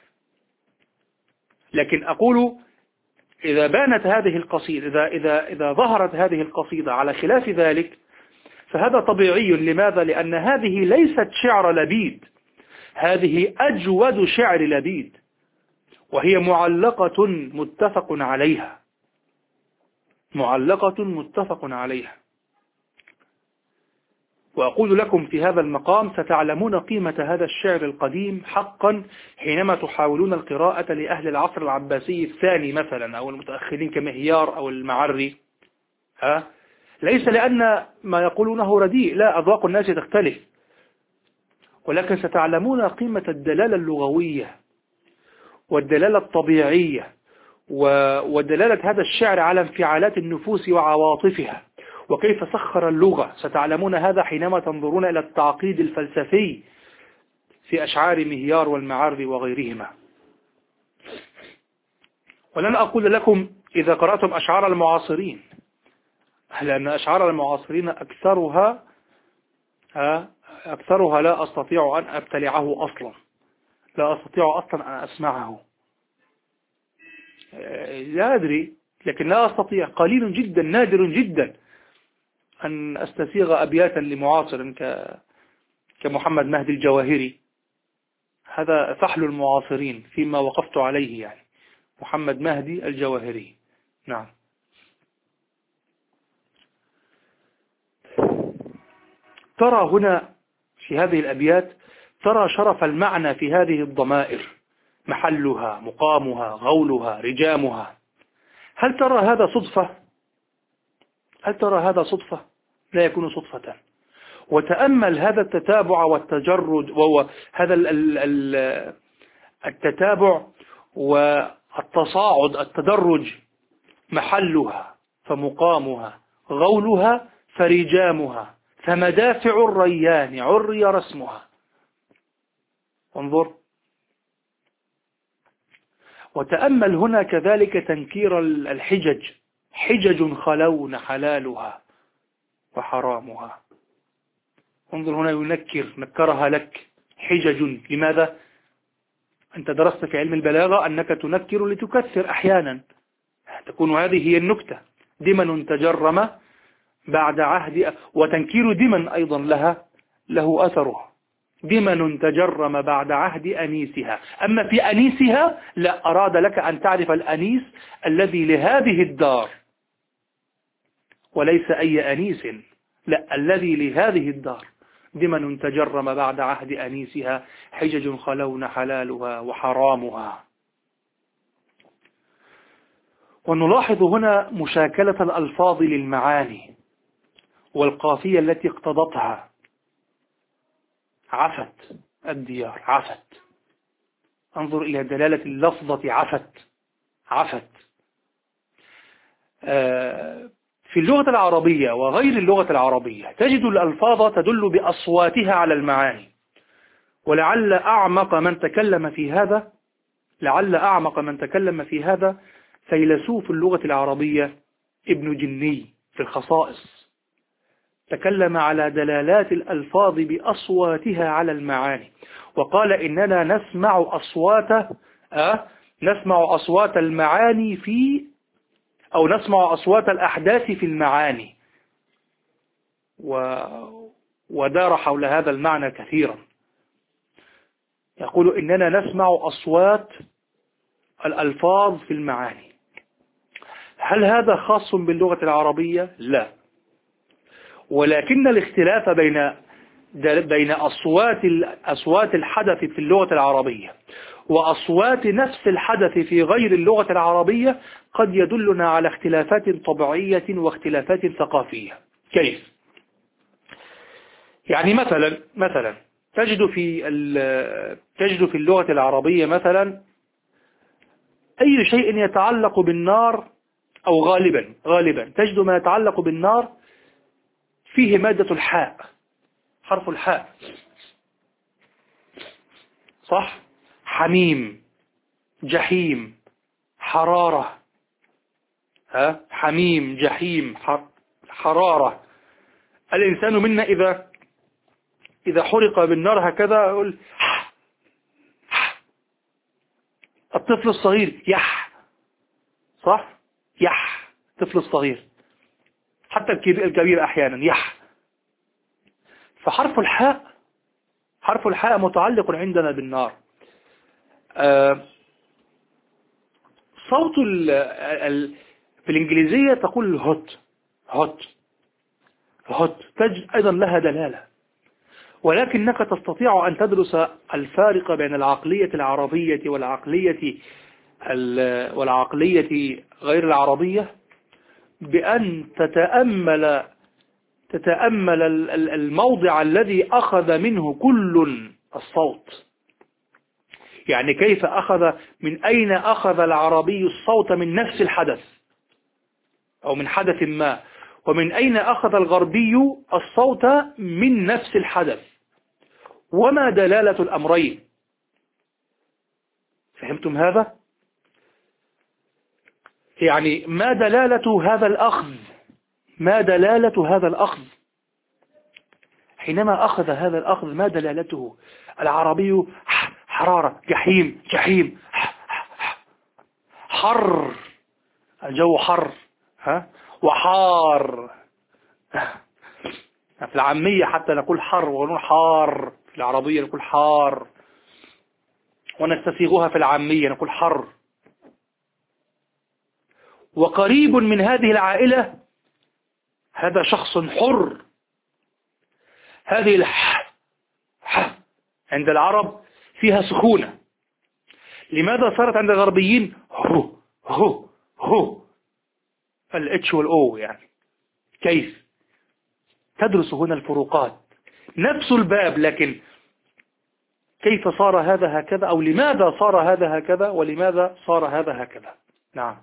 لكن أقول إذا بانت هذه القصيدة، إذا, إذا, إذا ظهرت هذه القصيدة على خلاف ذلك فهذا طبيعي. لماذا؟ لأن هذه ليست شعر لبيد، هذه أجود شعر لبيد، وهي معلقة متفق عليها، معلقة متفق عليها. وأقول لكم في هذا المقام ستعلمون قيمة هذا الشعر القديم حقا حينما تحاولون القراءة لأهل العصر العباسي الثاني مثلا أو المتأخرين كمهيار أو المعري. ها؟ ليس لأن ما يقولونه رديء، لا، أذواق الناس تختلف، ولكن ستعلمون قيمة الدلالة اللغوية والدلالة الطبيعية ودلالة هذا الشعر على انفعالات النفوس وعواطفها، وكيف سخر اللغة. ستعلمون هذا حينما تنظرون إلى التعقيد الفلسفي في أشعار مهيار والمعري وغيرهما. ولن أقول لكم إذا قرأتم أشعار المعاصرين لأن أشعار المعاصرين أكثرها أكثرها لا أستطيع أن أبتلعه أصلا، لا أستطيع أصلا أن أسمعه، لا أدري، لكن لا أستطيع، قليل جدا، نادر جدا أن أستسيغ أبياتا لمعاصر كمحمد مهدي الجواهري. هذا فحل المعاصرين فيما وقفت عليه، يعني محمد مهدي الجواهري. نعم. ترى هنا في هذه الأبيات، ترى شرف المعنى في هذه الضمائر، محلها، مقامها، غولها، رجامها. هل ترى هذا صدفة؟ هل ترى هذا صدفة؟ لا يكون صدفة. وتأمل هذا التتابع والتجرد، وهذا التتابع والتصاعد، التدرج، محلها فمقامها، غولها فرجامها، فمدافع الريان عري رسمها. انظر، وتأمل هنا كذلك تنكير الحجج، حجج خلون حلالها وحرامها. انظر هنا ينكر، نكرها لك، حجج. لماذا؟ أنت درست في علم البلاغة أنك تنكر لتكثر أحيانا، تكون هذه هي النكتة. دمن تجرم بعد عهد، وتنكير دمن أيضا لها له أثره. دمن تجرم بعد عهد أنيسها. أما في أنيسها لا، أراد لك أن تعرف الأنيس الذي لهذه الدار، وليس أي أنيس، لا، الذي لهذه الدار. دمن تجرم بعد عهد أنيسها، حجج خلون حلالها وحرامها. ونلاحظ هنا مشاكلة الألفاظ للمعاني والقافية التي اقتضتها. عفت الديار، عفت. انظر إلى دلالة اللفظة عفت، عفت. في اللغة العربية وغير اللغة العربية تجد الألفاظ تدل بأصواتها على المعاني. ولعل أعمق من تكلم في هذا لعل أعمق من تكلم في هذا فيلسوف اللغة العربية ابن جني في الخصائص. تكلم على دلالات الألفاظ بأصواتها على المعاني، وقال إننا نسمع أصوات أه نسمع أصوات المعاني في أو نسمع أصوات الأحداث في المعاني. و... ودار حول هذا المعنى كثيرا. يقول إننا نسمع أصوات الألفاظ في المعاني. هل هذا خاص باللغة العربية؟ لا، ولكن الاختلاف بين بين أصوات أصوات الحدث في اللغة العربية وأصوات نفس الحدث في غير اللغة العربية قد يدلنا على اختلافات طبيعية واختلافات ثقافية. كيف؟ يعني مثلا مثلا تجد في تجد في اللغة العربية مثلا أي شيء يتعلق بالنار، أو غالبا غالبا تجد ما يتعلق بالنار فيه مادة الحاء، حرف الحاء، صح؟ حميم، جحيم، حرارة، ها؟ حميم، جحيم، حرارة. الإنسان منا إذا إذا حرق بالنار هكذا يقول الطفل الصغير يح، صح؟ يح، الطفل الصغير، حتى الكبير أحيانا يح. فحرف الحاء حرف الحاء متعلق عندنا بالنار. آه صوت ال ال في الإنجليزية تقول هوت هوت هوت، تجد أيضا لها دلالة. ولكنك تستطيع أن تدرس الفارق بين العقلية العربية والعقلية والعقلية غير العربية بأن تتأمل تتأمل الموضع الذي أخذ منه كل الصوت. يعني كيف أخذ، من أين أخذ العربي الصوت من نفس الحدث أو من حدث ما، ومن أين أخذ الغربي الصوت من نفس الحدث، وما دلالة الأمرين. فهمتم هذا؟ يعني ما دلالة هذا الأخذ ما دلالة هذا الأخذ؟ حينما أخذ هذا الأخذ ما دلالته؟ العربي حرارة، جحيم جحيم، حر، الجو حر، ها، وحار. في العامية حتى نقول حر ونقول حار، في العربية نقول حار، ونستسيغها في العامية نقول حر. وقريب من هذه العائلة هذا شخص حر. هذه الح ح عند العرب فيها سكونة. لماذا صارت عند الغربيين هو هو هو الاتش والاو؟ يعني كيف؟ تدرس هنا الفروقات، نفس الباب، لكن كيف صار هذا هكذا، أو لماذا صار هذا هكذا ولماذا صار هذا هكذا. نعم.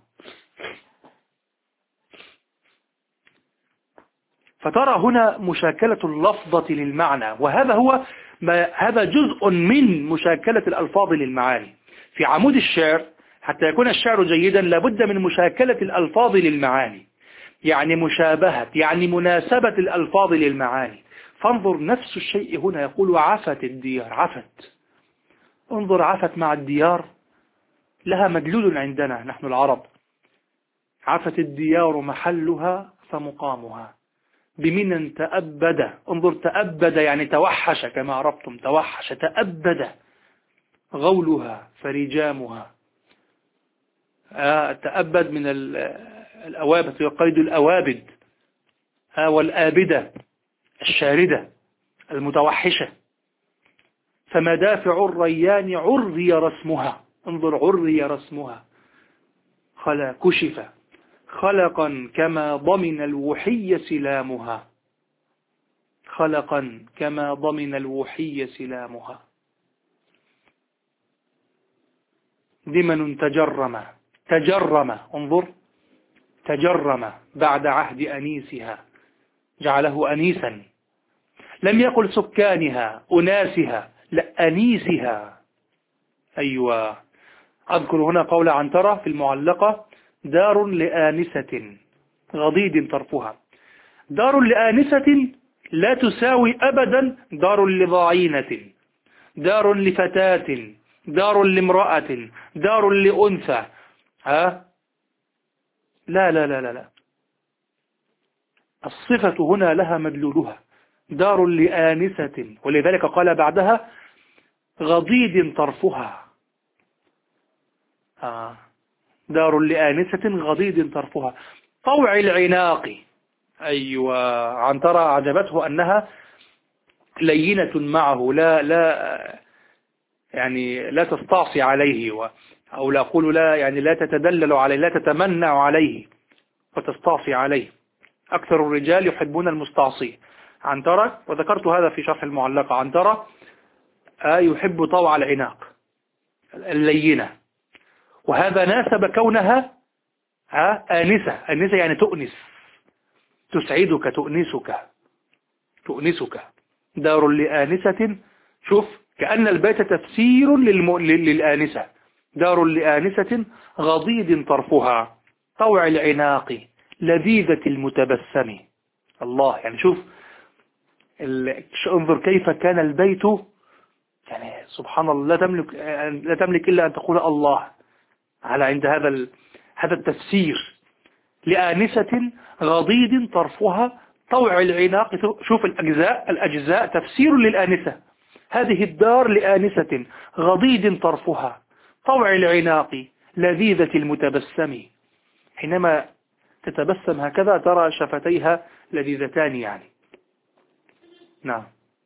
فترى هنا مشاكلة اللفظة للمعنى، وهذا هو ما هذا جزء من مشاكلة الألفاظ للمعاني. في عمود الشعر حتى يكون الشعر جيدا لابد من مشاكلة الألفاظ للمعاني، يعني مشابهة، يعني مناسبة الألفاظ للمعاني. فانظر نفس الشيء هنا، يقول عفت الديار، عفت. انظر، عفت مع الديار لها مدلول عندنا نحن العرب. عفت الديار محلها فمقامها بمنى تأبد. انظر، تأبد يعني توحش، كما عرفتم توحش، تأبد غولها فرجامها. آه تأبد من الأوابد، يقيد الأوابد، آه والآبدة الشاردة المتوحشة. فمدافع الريان عري رسمها. انظر، عري رسمها. خلا كشف خلقا كما ضمن الوحي سلامها. خلقا كما ضمن الوحي سلامها. دمن تجرم، تجرم، انظر، تجرم بعد عهد أنيسها، جعله أنيسا. لم يقل سكانها أناسها، لا، أنيسها. أيوة. أذكر هنا قول عنترة في المعلقة: دار لآنسة غضيض طرفها. دار لآنسة لا تساوي أبدا دار لضعينة، دار لفتاة، دار لامرأة، دار لأنثى. ها؟ لا لا لا لا لا. الصفة هنا لها مدلولها. دار لآنسة، ولذلك قال بعدها غضيض طرفها. آه. دار لآنسة غضيض طرفها. طوع العناق. أيوة. عنترة عجبته أنها لينة معه، لا لا يعني لا تستعصي عليه، و أو لا أقول لا يعني لا تتدلل عليه، لا تتمنع عليه وتستعصي عليه. أكثر الرجال يحبون المستعصي. عنترة، وذكرت هذا في شرح المعلقة، عنترة يحب طوع العناق اللينة، وهذا ناسب كونها آنسة. آنسة يعني تؤنس، تسعدك، تؤنسك، تؤنسك. دار لآنسة، شوف كأن البيت تفسير للم... للآنسة. دار لآنسة غضيض طرفها، طوع العناق لذيذة المتبسم. الله، يعني شوف ال... انظر كيف كان البيت، يعني سبحان الله، لا تملك لا تملك إلا أن تقول الله على عند هذا ال... هذا التفسير. لآنسة غضيض طرفها، طوع العناق. شوف الأجزاء، الأجزاء تفسير للآنسة. هذه الدار لآنسة غضيض طرفها، طوع العناق لذيذة المتبسم. حينما تتبسم هكذا ترى شفتيها لذيذتان، يعني نعم،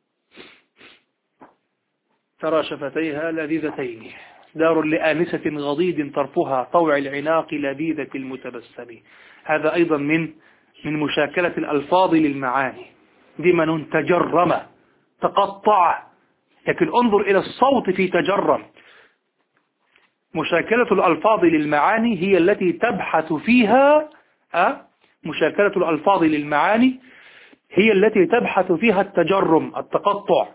ترى شفتيها لذيذتين. دار لآنسة غضيض طرفها، طوع العناق لذيذة المتبسم. هذا أيضا من من مشاكلة الألفاظ للمعاني. دمن تجرم، تقطع، لكن انظر إلى الصوت في تجرم. مشاكلة الألفاظ للمعاني هي التي تبحث فيها أه؟ مشاكلة الألفاظ للمعاني هي التي تبحث فيها التجرم، التقطع.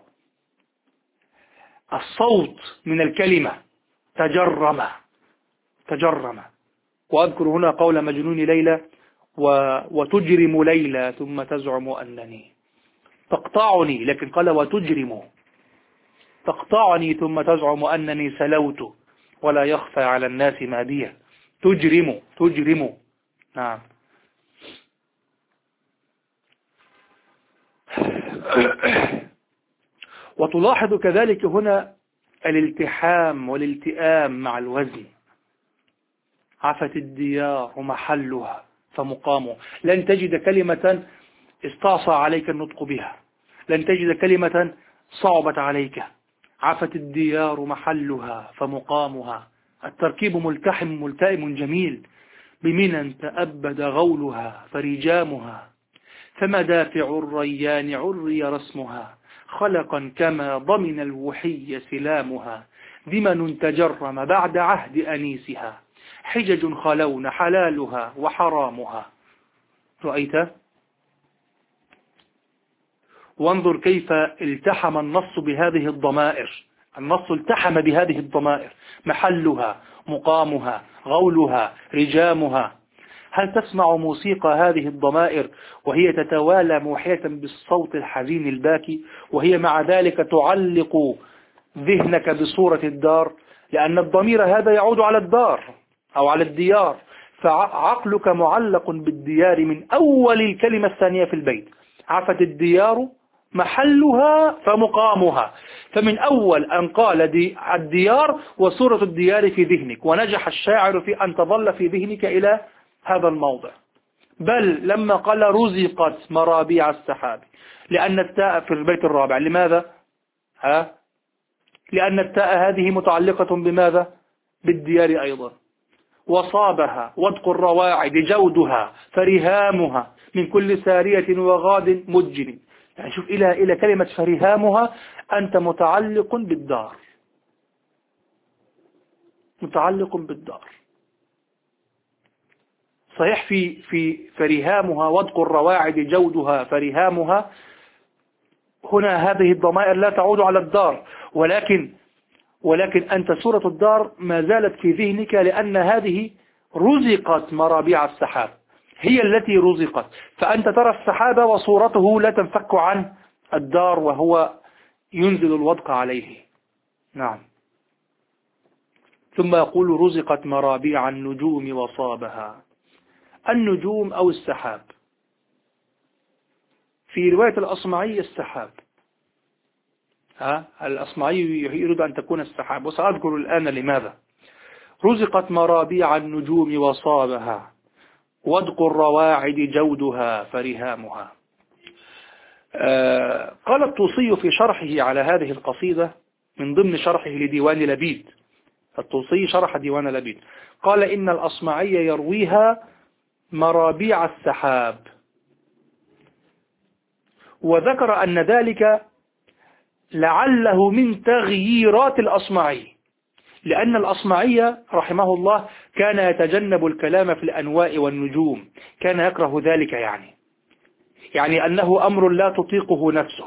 الصوت من الكلمة تجرم، تجرم. وأذكر هنا قول مجنون ليلى: وتجرم ليلى ثم تزعم أنني تقطعني، لكن قال وتجرم، تقطعني ثم تزعم أنني سلوت ولا يخفى على الناس ما بي. تجرم تجرم. نعم. وتلاحظ كذلك هنا الالتحام والالتئام مع الوزن. عفت الديار محلها فمقامه. لن تجد كلمة استعصى عليك النطق بها، لن تجد كلمة صعبت عليك. عفت الديار محلها فمقامها. التركيب ملتحم ملتئم جميل. بمنى تأبد غولها فرجامها، فمدافع الريان عري رسمها، خلقا كما ضمن الوحي سلامها. ذمن تجرم بعد عهد أنيسها، حجج خلون حلالها وحرامها. رأيت؟ وانظر كيف التحم النص بهذه الضمائر. النص التحم بهذه الضمائر: محلها، مقامها، غولها، رجامها. هل تسمع موسيقى هذه الضمائر وهي تتوالى موحية بالصوت الحزين الباكي، وهي مع ذلك تعلق ذهنك بصورة الدار؟ لأن الضمير هذا يعود على الدار أو على الديار، فعقلك معلق بالديار من أول الكلمة الثانية في البيت: عفت الديار محلها فمقامها. فمن أول أن قال دي الديار وصورة الديار في ذهنك، ونجح الشاعر في أن تظل في ذهنك إلى هذا الموضع. بل لما قال رزقت مرابيع السحاب، لأن التاء في البيت الرابع، لماذا؟ ها؟ لأن التاء هذه متعلقة بماذا؟ بالديار أيضا. وصابها وادق الرواعد جودها فرهامها، من كل سارية وغاد مجن. يعني شوف إلى إلى كلمة فرهامها، أنت متعلق بالدار، متعلق بالدار. صحيح في في فرهامها وادق الرواعد جودها فرهامها، هنا هذه الضمائر لا تعود على الدار، ولكن ولكن أنت صورة الدار ما زالت في ذهنك، لأن هذه رزقت مرابيع السحاب، هي التي رزقت. فأنت ترى السحاب وصورته لا تنفك عن الدار، وهو ينزل الودق عليه. نعم. ثم يقول رزقت مرابيع النجوم وصابها. النجوم أو السحاب، في رواية الأصمعي السحاب. ها؟ الأصمعي يريد أن تكون السحاب، وسأذكر الآن لماذا. رزقت مرابيع النجوم وصابها، وادق الرواعد جودها فرهامها. آه قال الطوسي في شرحه على هذه القصيدة من ضمن شرحه لديوان لبيد، الطوسي شرح ديوان لبيد، قال إن الأصمعي يرويها مرابيع السحاب، وذكر أن ذلك لعله من تغييرات الأصمعي، لأن الأصمعي رحمه الله كان يتجنب الكلام في الأنواء والنجوم، كان يكره ذلك، يعني يعني أنه أمر لا تطيقه نفسه.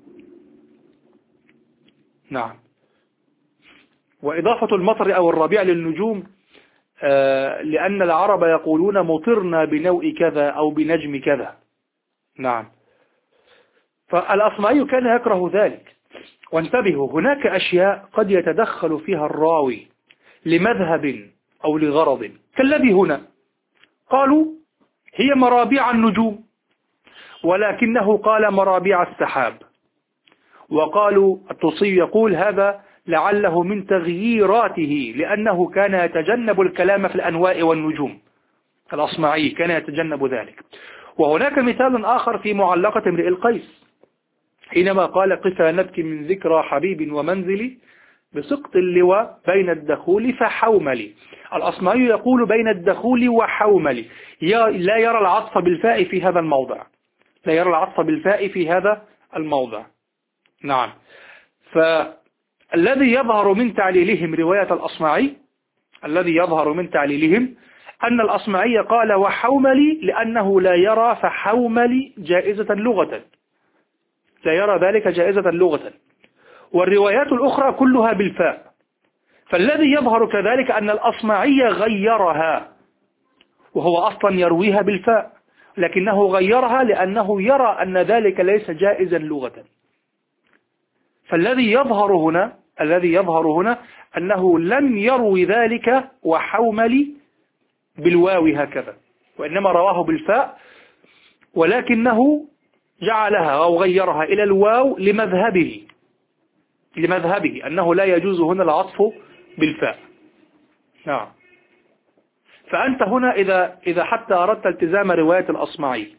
نعم. وإضافة المطر أو الربيع للنجوم آه لأن العرب يقولون مطرنا بنوء كذا أو بنجم كذا. نعم. فالأصمعي كان يكره ذلك. وانتبهوا، هناك أشياء قد يتدخل فيها الراوي لمذهب أو لغرض، كالذي هنا قالوا هي مرابيع النجوم، ولكنه قال مرابيع السحاب، وقالوا الطوسي يقول هذا لعله من تغييراته، لأنه كان يتجنب الكلام في الأنواء والنجوم. الأصمعي كان يتجنب ذلك. وهناك مثال آخر في معلقة امرئ القيس، حينما قال قفا نبكي من ذكرى حبيب ومنزلي بسقط اللواء بين الدخول فحوملي. الأصمعي يقول بين الدخول وحوملي، لا يرى العطف بالفاء في هذا الموضع، لا يرى العطف بالفاء في هذا الموضع. نعم. فالذي يظهر من تعليلهم رواية الأصمعي، الذي يظهر من تعليلهم أن الأصمعي قال وحوملي لأنه لا يرى فحوملي جائزة لغة، لا يرى ذلك جائزة لغة، والروايات الأخرى كلها بالفاء. فالذي يظهر كذلك أن الأصمعي غيرها، وهو أصلا يرويها بالفاء، لكنه غيرها لأنه يرى أن ذلك ليس جائزا لغة. فالذي يظهر هنا الذي يظهر هنا أنه لم يروي ذلك وحومل بالواو هكذا، وإنما رواه بالفاء، ولكنه جعلها أو غيرها إلى الواو لمذهبه لمذهبه أنه لا يجوز هنا العطف بالفاء. نعم. فأنت هنا إذا إذا حتى أردت التزام رواية الأصمعي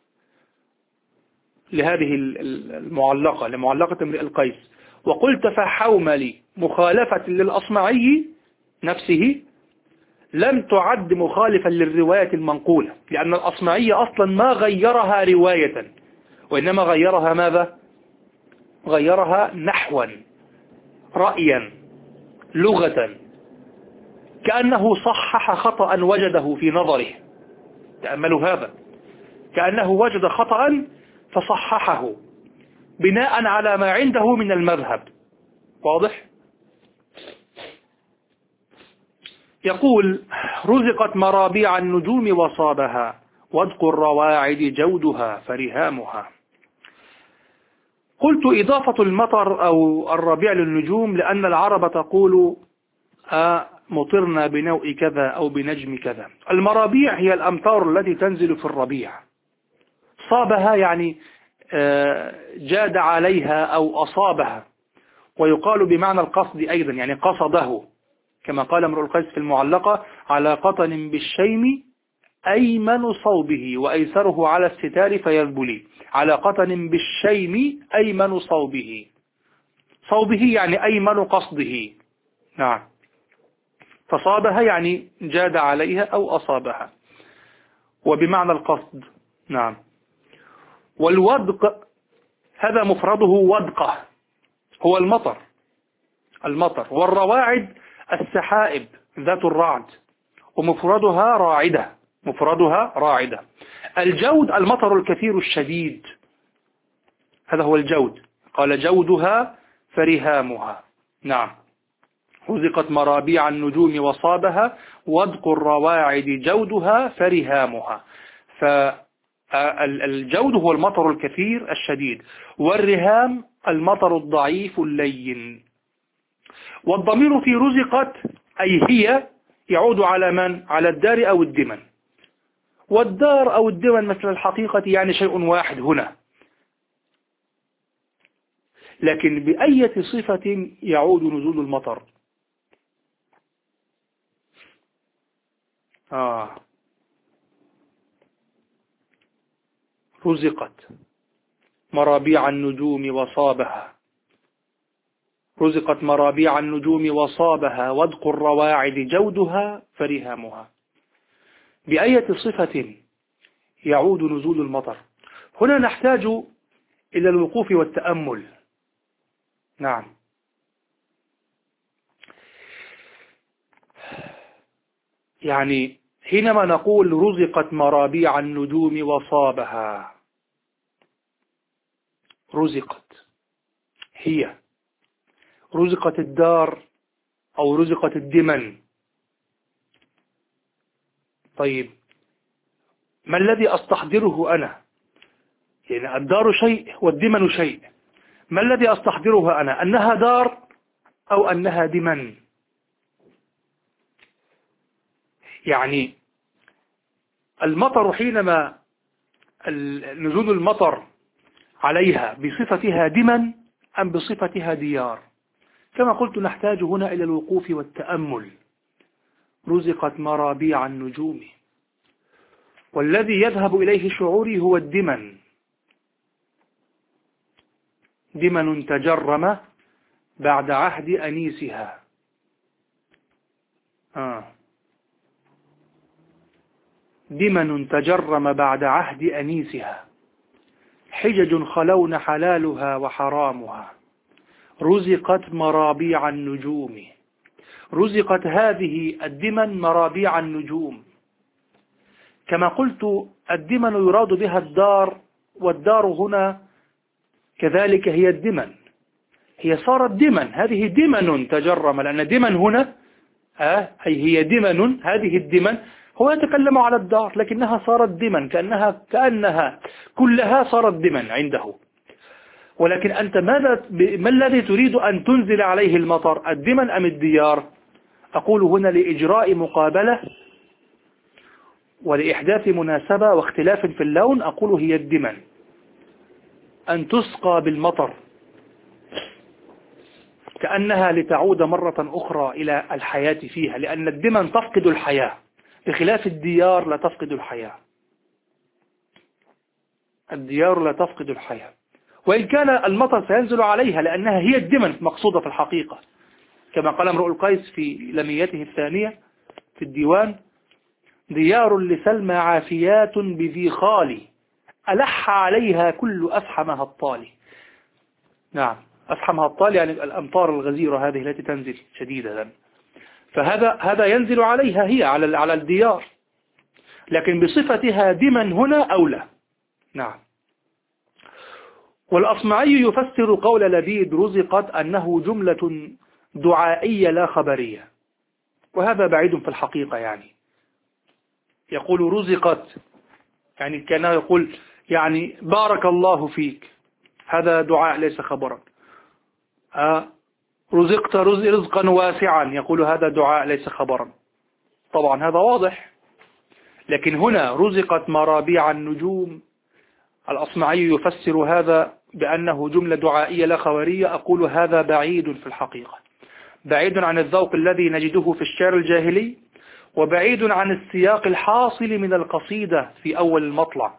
لهذه المعلقة لمعلقة امرئ القيس، وقلت فحوملي مخالفة للأصمعي نفسه، لم تعد مخالفا للرواية المنقولة، لأن الأصمعي أصلا ما غيرها رواية، وإنما غيرها ماذا؟ غيرها نحوا، رأيا، لغة، كأنه صحح خطأ وجده في نظره. تأملوا هذا، كأنه وجد خطأ فصححه بناء على ما عنده من المذهب. واضح؟ يقول رزقت مرابيع النجوم وصابها وادق الرواعد جودها فرهامها. قلت إضافة المطر أو الربيع للنجوم لأن العرب تقول آه مطرنا بنوء كذا أو بنجم كذا. المرابيع هي الأمطار التي تنزل في الربيع. صابها يعني آه جاد عليها أو أصابها، ويقال بمعنى القصد أيضا، يعني قصده، كما قال امرؤ القيس في المعلقة: على قطن بالشيم أيمن صوبه وأيسره على الستار فيذبلي. على قطن بالشيم أيمن صوبه، صوبه يعني أيمن قصده. نعم. فصابها يعني جاد عليها أو أصابها، وبمعنى القصد. نعم. والودق هذا مفرده ودقة، هو المطر المطر والرواعد السحائب ذات الرعد، ومفردها راعدة مفردها راعدة. الجود المطر الكثير الشديد، هذا هو الجود. قال جودها فرهامها. نعم. رزقت مرابيع النجوم وصابها وادق الرواعد جودها فرهامها. فالجود هو المطر الكثير الشديد، والرهام المطر الضعيف اللين. والضمير في رزقت أي هي يعود على من؟ على الدار أو الدمن. والدار أو الدمن مثل الحقيقة يعني شيء واحد هنا، لكن بأية صفة يعود نزول المطر؟ آه. رزقت مرابيع النجوم وصابها رزقت مرابيع النجوم وصابها وادق الرواعد جودها فرهامها. بأية صفة يعود نزول المطر؟ هنا نحتاج إلى الوقوف والتأمل. نعم. يعني حينما نقول رزقت مرابيع النجوم وصابها، رزقت هي رزقت الدار أو رزقت الدمن. طيب ما الذي أستحضره أنا؟ يعني الدار شيء والدمن شيء، ما الذي أستحضره أنا؟ أنها دار أو أنها دمن؟ يعني المطر حينما نزول المطر عليها بصفتها دمن أم بصفتها ديار؟ كما قلت نحتاج هنا إلى الوقوف والتأمل. رزقت مرابيع النجوم، والذي يذهب إليه شعوري هو الدمن. دمن تجرم بعد عهد أنيسها. آه. دمن تجرم بعد عهد أنيسها، حجج خلون حلالها وحرامها. رزقت مرابيع النجوم، رزقت هذه الدمن مرابيع النجوم. كما قلت الدمن يراد بها الدار، والدار هنا كذلك هي الدمن، هي صارت دمن. هذه دمن تجرم، لأن دمن هنا آه أي هي دمن، هذه الدمن هو يتكلم على الدار لكنها صارت دما، كأنها, كأنها كلها صارت دما عنده. ولكن أنت ماذا ما الذي تريد أن تنزل عليه المطر، الدمن أم الديار؟ أقول هنا لإجراء مقابلة ولإحداث مناسبة واختلاف في اللون، أقول هي الدمن، أن تسقى بالمطر كأنها لتعود مرة أخرى إلى الحياة فيها، لأن الدمن تفقد الحياة بخلاف الديار لا تفقد الحياة. الديار لا تفقد الحياة، وإن كان المطر سينزل عليها لأنها هي الدمن مقصودة في الحقيقة، كما قال امرؤ القيس في لميته الثانية في الديوان: ديار لسلمى عافيات بذي خالي، ألح عليها كل أفحمها الطالي. نعم، أفحمها الطالي يعني الأمطار الغزيرة هذه التي تنزل شديدة، فهذا هذا ينزل عليها هي على على الديار، لكن بصفتها دمن هنا أولى. نعم. والأصمعي يفسر قول لبيد رزقت أنه جملة دعائية لا خبرية، وهذا بعيد في الحقيقة. يعني يقول رزقت يعني كان يقول يعني بارك الله فيك، هذا دعاء ليس خبرا. آه رزقت رزقا واسعا، يقول هذا دعاء ليس خبرا. طبعا هذا واضح. لكن هنا رزقت مرابيع النجوم، الأصمعي يفسر هذا بأنه جملة دعائية لا خبرية. أقول هذا بعيد في الحقيقة، بعيد عن الذوق الذي نجده في الشعر الجاهلي، وبعيد عن السياق الحاصل من القصيدة في أول المطلع.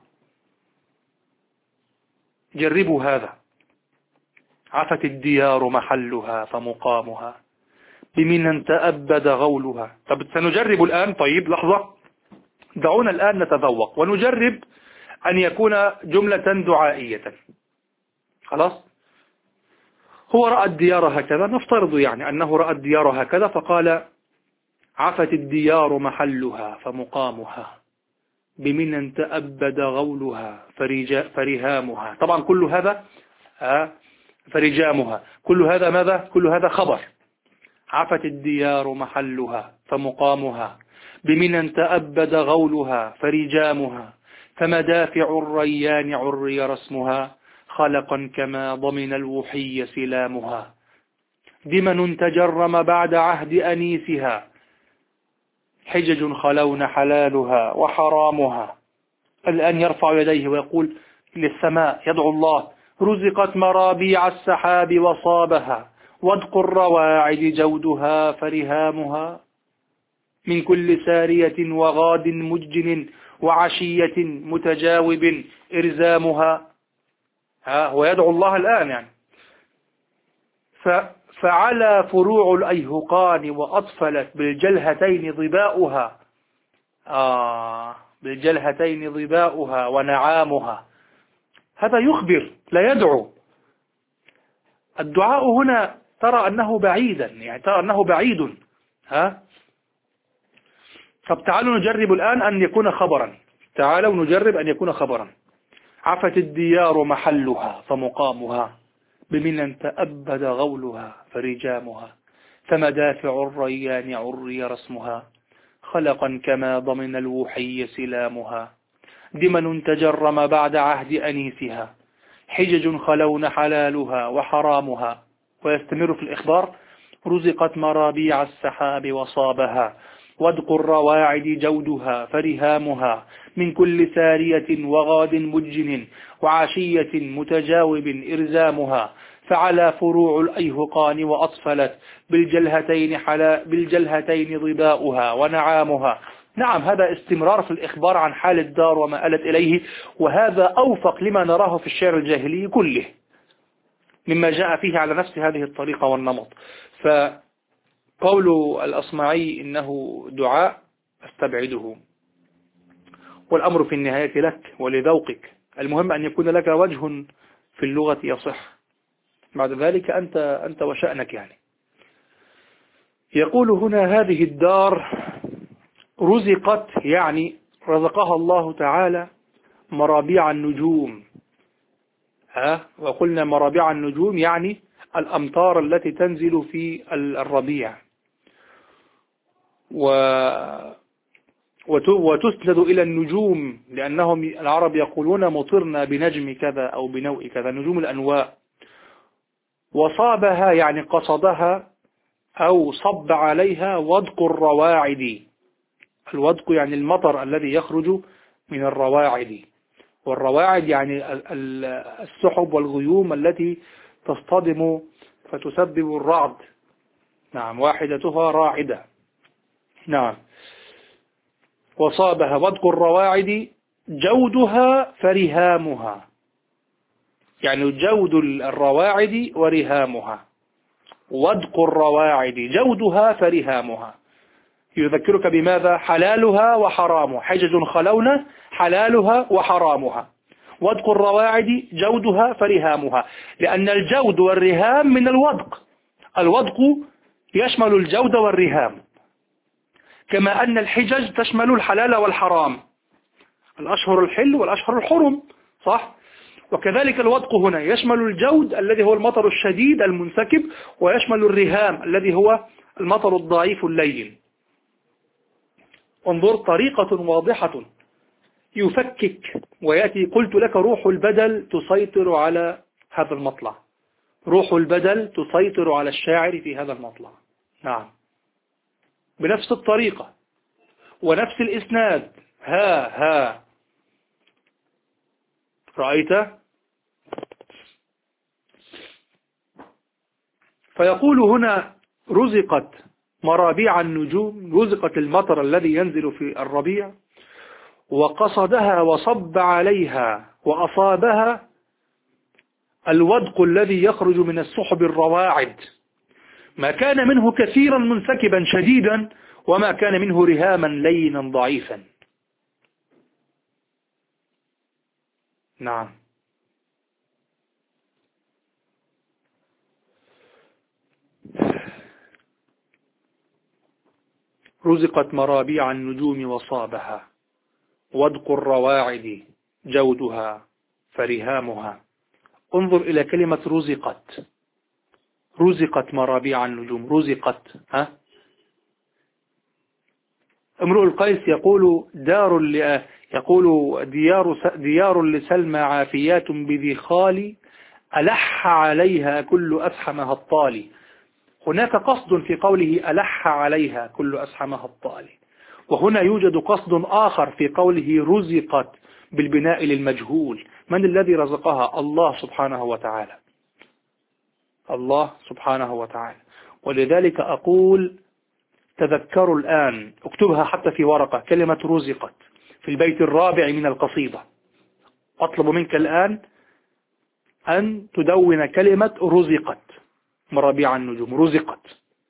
جربوا هذا: عفت الديار محلها فمقامها، بمن تأبد غولها. طب سنجرب الآن. طيب لحظة، دعونا الآن نتذوق ونجرب أن يكون جملة دعائية. خلاص، هو رأى الديار هكذا، نفترض يعني أنه رأى الديار هكذا فقال: عفت الديار محلها فمقامها، بمن تأبد غولها فرهامها. طبعا كل هذا آه فرجامها، كل هذا ماذا؟ كل هذا خبر. عفت الديار محلها فمقامها، بمن تأبد غولها فرجامها، فمدافع الريان عري رسمها، خلقا كما ضمن الوحي سلامها. دمن تجرم بعد عهد أنيسها، حجج خلون حلالها وحرامها. الآن يرفع يديه ويقول للسماء، يدعو الله: رزقت مرابيع السحاب وصابها، ودق الرواعد جودها فرهامها، من كل سارية وغاد مجن، وعشية متجاوب إرزامها. ها هو يدعو الله الآن يعني. فعلى فروع الأيهقان وأطفلت بالجلهتين ضباؤها، آه بالجلهتين ضباؤها ونعامها. هذا يخبر لا يدعو. الدعاء هنا ترى أنه بعيدا، يعني ترى أنه بعيد. ها طب تعالوا نجرب الآن أن يكون خبرا. تعالوا نجرب أن يكون خبرا. عفت الديار محلها فمقامها، بمن تأبد غولها فرجامها، فمدافع الريان عري رسمها، خلقا كما ضمن الوحي سلامها. دمن تجرم بعد عهد أنيسها، حجج خلون حلالها وحرامها. ويستمر في الإخبار: رزقت مرابيع السحاب وصابها، ودق الرواعد جودها فرهامها، من كل سارية وغاد مجن، وعشية متجاوب إرزامها. فعلى فروع الأيهقان وأطفلت بالجلهتين, حلا بالجلهتين ضباؤها ونعامها. نعم، هذا استمرار في الإخبار عن حال الدار وما آلت إليه، وهذا أوفق لما نراه في الشعر الجاهلي كله مما جاء فيه على نفس هذه الطريقة والنمط. فقول الأصمعي إنه دعاء أستبعده، والأمر في النهاية لك ولذوقك. المهم أن يكون لك وجه في اللغة يصح، بعد ذلك أنت, أنت وشأنك يعني. يقول هنا: هذه الدار رزقت، يعني رزقها الله تعالى مرابيع النجوم. ها وقلنا مرابيع النجوم يعني الأمطار التي تنزل في الربيع. و وتسند إلى النجوم، لأنهم العرب يقولون مطرنا بنجم كذا أو بنوء كذا، نجوم الأنواء. وصابها يعني قصدها أو صب عليها ودق الرواعد. الودق يعني المطر الذي يخرج من الرواعد، والرواعد يعني السحب والغيوم التي تصطدم فتسبب الرعد. نعم، واحدتها راعدة. نعم. وصابها ودق الرواعد جودها فرهامها، يعني جود الرواعد ورهامها. ودق الرواعد جودها فرهامها، يذكرك بماذا؟ حلالها وحرامها، حجج خلون حلالها وحرامها. ودق الرواعد جودها فرهامها، لأن الجود والرهام من الودق. الودق يشمل الجود والرهام، كما أن الحجج تشمل الحلال والحرام، الأشهر الحل والأشهر الحرم، صح؟ وكذلك الودق هنا يشمل الجود الذي هو المطر الشديد المنسكب، ويشمل الرهام الذي هو المطر الضعيف اللين. انظر، طريقة واضحة يفكك ويأتي. قلت لك روح البدل تسيطر على هذا المطلع، روح البدل تسيطر على الشاعر في هذا المطلع. نعم، بنفس الطريقة ونفس الإسناد. ها ها رأيت؟ فيقول هنا رزقت مرابيع النجوم، رزقت المطر الذي ينزل في الربيع، وقصدها وصب عليها وأصابها الودق الذي يخرج من السحب الرواعد، ما كان منه كثيرا منسكبا شديدا، وما كان منه رهاما لينا ضعيفا. نعم. رزقت مرابيع النجوم وصابها ودق الرواعد جودها فرهامها. انظر إلى كلمة رزقت. رزقت مرابيع النجوم، رزقت. ها؟ امرؤ القيس يقول دار ل... يقول ديار ديار لسلمى عافيات بذي خالي ألح عليها كل أسحمها الطالي. هناك قصد في قوله ألح عليها كل أسحمها الطالي، وهنا يوجد قصد آخر في قوله رزقت بالبناء للمجهول. من الذي رزقها؟ الله سبحانه وتعالى، الله سبحانه وتعالى. ولذلك أقول تذكروا الآن، اكتبها حتى في ورقة، كلمة رزقت في البيت الرابع من القصيدة. أطلب منك الآن أن تدون كلمة رزقت مرابيع النجوم، رزقت،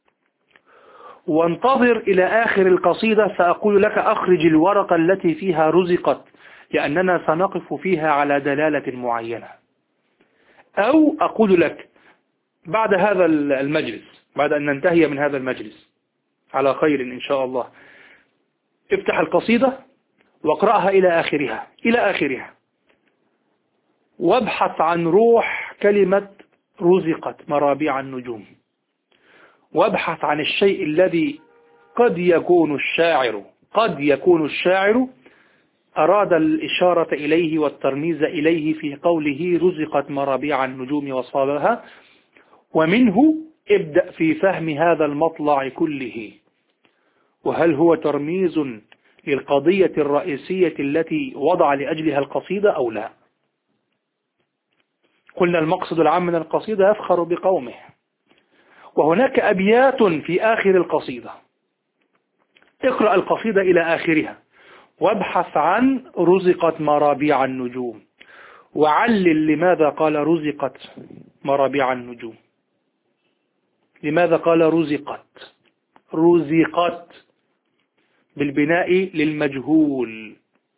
وانتظر إلى آخر القصيدة. سأقول لك أخرج الورقة التي فيها رزقت، لأننا سنقف فيها على دلالة معينة. أو أقول لك بعد هذا المجلس، بعد أن ننتهي من هذا المجلس على خير إن شاء الله، افتح القصيدة واقرأها إلى آخرها إلى آخرها، وابحث عن روح كلمة رزقت مرابيع النجوم، وابحث عن الشيء الذي قد يكون الشاعر قد يكون الشاعر أراد الإشارة إليه والترميز إليه في قوله رزقت مرابيع النجوم وصابها، ومنه ابدأ في فهم هذا المطلع كله. وهل هو ترميز للقضية الرئيسية التي وضع لأجلها القصيدة أو لا؟ قلنا المقصد العام من القصيدة يفخر بقومه، وهناك أبيات في آخر القصيدة. اقرأ القصيدة إلى آخرها وابحث عن رزقت مرابيع النجوم، وعلل لماذا قال رزقت مرابيع النجوم، لماذا قال رزقت رزقت بالبناء للمجهول،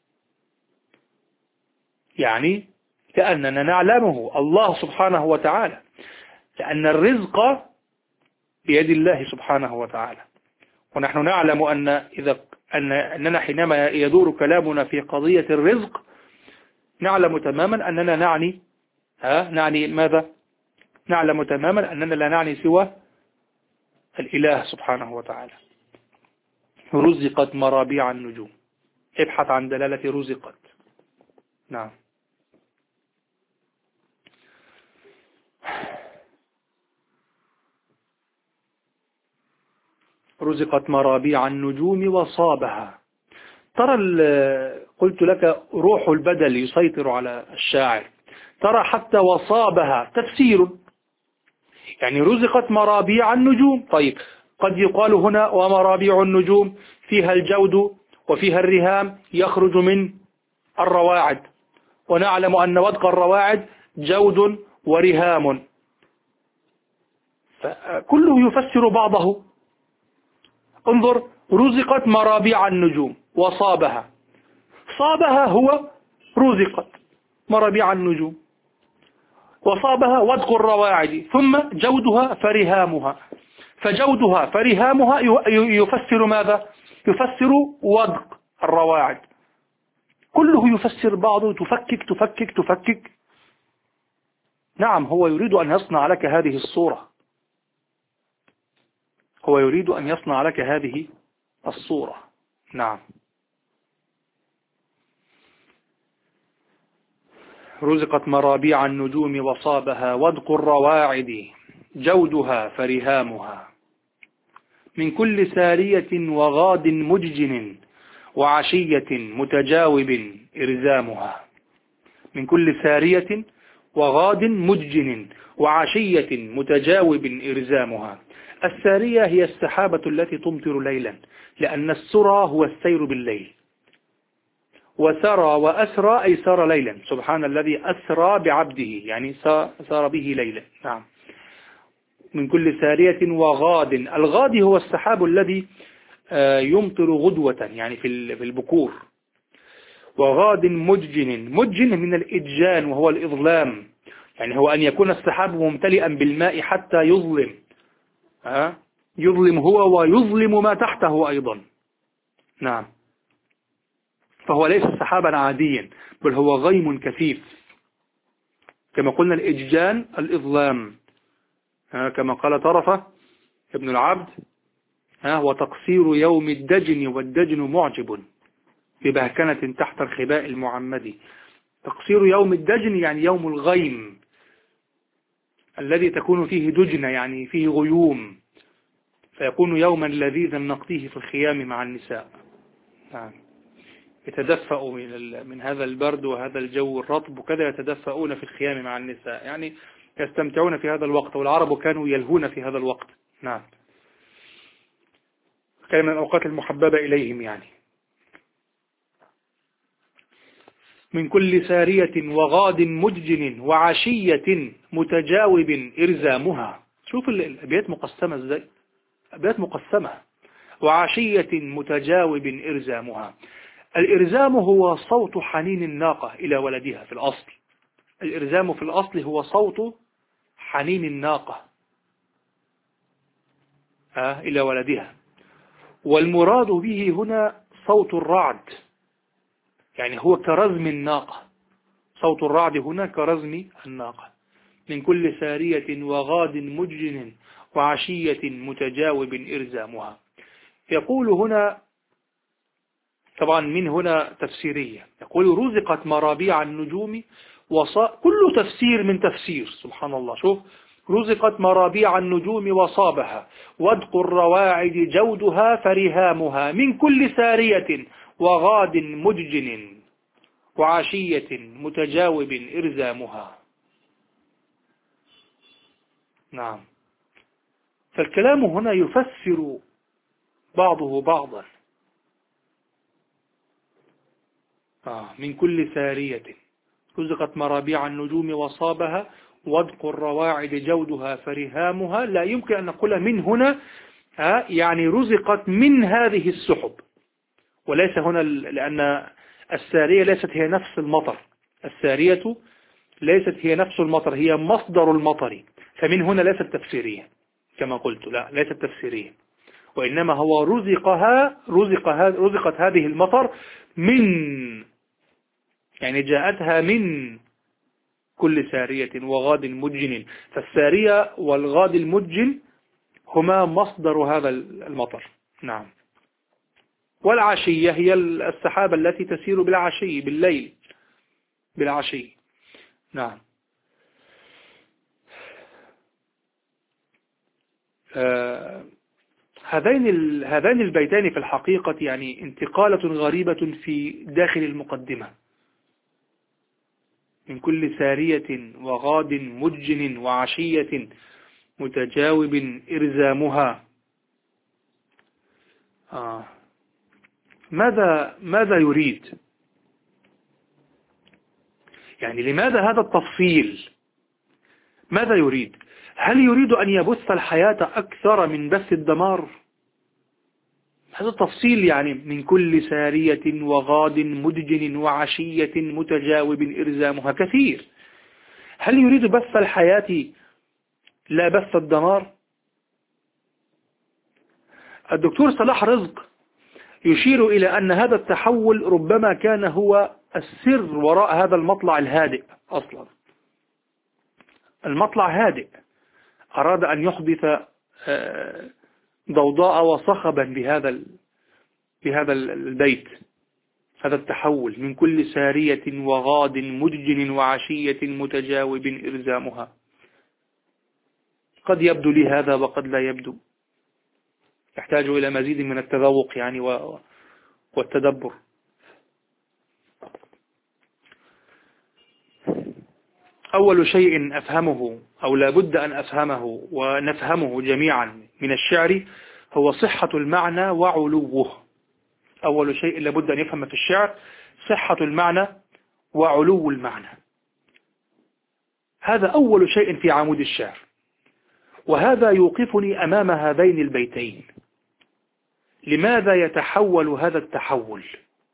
يعني لأننا نعلمه الله سبحانه وتعالى، لأن الرزق بيد الله سبحانه وتعالى. ونحن نعلم أن إذا أن أننا حينما يدور كلامنا في قضية الرزق نعلم تماما أننا نعني ها نعني ماذا؟ نعلم تماما أننا لا نعني سوى الإله سبحانه وتعالى. رزقت مرابيع النجوم. ابحث عن دلالة رزقت. نعم. رزقت مرابيع النجوم وصابها. ترى قلت لك روح البدل يسيطر على الشاعر. ترى حتى وصابها تفسير، يعني رزقت مرابيع النجوم. طيب قد يقال هنا ومرابيع النجوم فيها الجود وفيها الرهام يخرج من الرواعد، ونعلم أن ودق الرواعد جود ورهام، فكله يفسر بعضه. انظر، رزقت مرابيع النجوم وصابها. صابها هو رزقت مرابيع النجوم، وصابها ودق الرواعد، ثم جودها فرهامها. فجودها فرهامها يفسر ماذا؟ يفسر ودق الرواعد. كله يفسر بعضه، تفكك تفكك تفكك. نعم، هو يريد أن يصنع لك هذه الصورة، هو يريد أن يصنع لك هذه الصورة. نعم. رزقت مرابيع النجوم وصابها ودق الرواعد جودها فرهامها. من كل سارية وغاد مججن وعشية متجاوب إرزامها. من كل سارية وغاد مججن وعشية متجاوب إرزامها. السارية هي السحابة التي تمطر ليلا، لأن السرى هو السير بالليل، وسرى وأسرى أي سار ليلا. سبحان الذي أسرى بعبده، يعني سار به ليلا. نعم. من كل سارية وغاد. الغاد هو السحاب الذي يمطر غدوة، يعني في البكور. وغاد مججن. مججن من الإججان وهو الإظلام، يعني هو أن يكون السحاب ممتلئا بالماء حتى يظلم، ها؟ يظلم هو ويظلم ما تحته أيضا. نعم. فهو ليس سحابا عاديا، بل هو غيم كثيف، كما قلنا الإججان الإظلام، ها؟ كما قال طرفة ابن العبد: ها وتقصير يوم الدجن والدجن معجب ببهكنة تحت الخباء المعمد. تقصير يوم الدجن يعني يوم الغيم الذي تكون فيه دجنة، يعني فيه غيوم، فيكون يوما لذيذا نقضيه في الخيام مع النساء. نعم. يتدفأوا من, من هذا البرد وهذا الجو الرطب، وكذا يتدفؤون في الخيام مع النساء، يعني يستمتعون في هذا الوقت، والعرب كانوا يلهون في هذا الوقت. نعم. كان من الأوقات المحببة إليهم يعني. من كل سارية وغاد مججن وعشية متجاوب إرزامها. شوف الأبيات مقسمة ازاي، أبيات مقسمة. وعشية متجاوب إرزامها. الإرزام هو صوت حنين الناقة إلى ولدها في الأصل. الإرزام في الأصل هو صوت حنين الناقة آه إلى ولدها، والمراد به هنا صوت الرعد، يعني هو كرزم الناقة. صوت الرعد هنا كرزم الناقة. من كل سارية وغاد مجن وعشية متجاوب إرزامها. يقول هنا طبعا من هنا تفسيرية، يقول رزقت مرابيع النجوم وصا كل تفسير من تفسير. سبحان الله. شوف، رزقت مرابيع النجوم وصابها ودق الرواعد جودها فرهامها. من كل سارية وغاد مججن وعشية متجاوب إرزامها. نعم. فالكلام هنا يفسر بعضه بعضا. آه من كل سارية رزقت مرابيع النجوم وصابها ودق الرواعد جودها فرهامها. لا يمكن أن نقول من هنا آه يعني رزقت من هذه السحب، وليس هنا، لأن السارية ليست هي نفس المطر. السارية ليست هي نفس المطر، هي مصدر المطر. فمن هنا ليست تفسيرية كما قلت، لا ليست تفسيرية، وإنما هو رزقها رزقها رزقت هذه المطر من، يعني جاءتها من كل سارية وغاد مجن. فالسارية والغاد المجن هما مصدر هذا المطر. نعم. والعشية هي السحابة التي تسير بالعشي بالليل بالعشي. نعم. آه هذين هذين البيتان في الحقيقة يعني انتقالة غريبة في داخل المقدمة. من كل سارية وغاد مجن وعشية متجاوب إرزامها. آه. ماذا ماذا يريد؟ يعني لماذا هذا التفصيل؟ ماذا يريد؟ هل يريد أن يبث الحياة أكثر من بث الدمار؟ هذا التفصيل يعني من كل سارية وغاد مدجن وعشية متجاوب إرزامها كثير. هل يريد بث الحياة لا بث الدمار؟ الدكتور صلاح رزق يشير إلى أن هذا التحول ربما كان هو السر وراء هذا المطلع الهادئ. أصلا المطلع هادئ، أراد أن يحدث ضوضاء وصخبا بهذا بهذا البيت. هذا التحول من كل سارية وغاد مدجن وعشية متجاوب إرزامها. قد يبدو لي هذا وقد لا يبدو، يحتاج إلى مزيد من التذوق يعني والتدبر. أول شيء أفهمه أو لابد أن أفهمه ونفهمه جميعا من الشعر هو صحة المعنى وعلوه. أول شيء لابد أن يفهم في الشعر صحة المعنى وعلو المعنى. هذا أول شيء في عمود الشعر، وهذا يوقفني أمام هذين البيتين. لماذا يتحول هذا التحول؟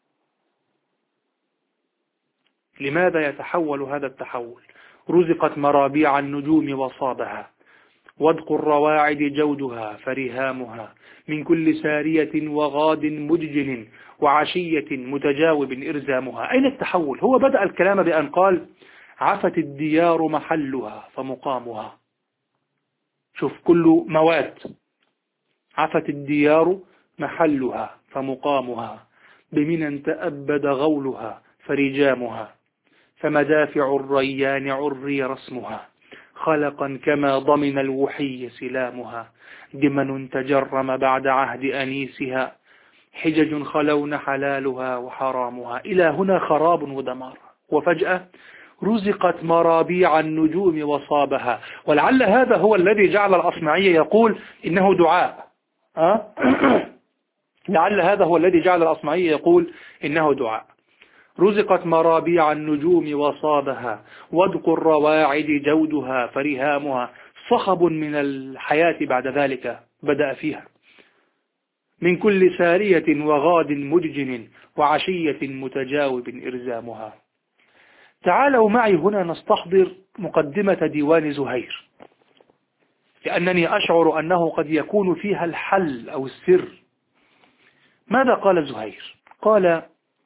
لماذا يتحول هذا التحول؟ رزقت مرابيع النجوم وصابها، وادق الرواعد جودها فرهامها، من كل سارية وغاد مججن وعشية متجاوب إرزامها. أين التحول؟ هو بدأ الكلام بأن قال عفت الديار محلها فمقامها. شوف كل موات، عفت الديار محلها فمقامها، بمنى تأبد غولها فرجامها، فمدافع الريان عري رسمها، خلقا كما ضمن الوحي سلامها، دمن تجرم بعد عهد أنيسها، حجج خلون حلالها وحرامها. إلى هنا خراب ودمار، وفجأة رزقت مرابيع النجوم وصابها. ولعل هذا هو الذي جعل الأصمعي يقول إنه دعاء. أه؟ لعل هذا هو الذي جعل الأصمعي يقول إنه دعاء. رزقت مرابيع النجوم وصابها، وادق الرواعد جودها فرهامها. صخب من الحياة بعد ذلك بدأ فيها، من كل سارية وغاد مدجن وعشية متجاوب إرزامها. تعالوا معي هنا نستحضر مقدمة ديوان زهير، لأنني أشعر أنه قد يكون فيها الحل أو السر. ماذا قال زهير؟ قال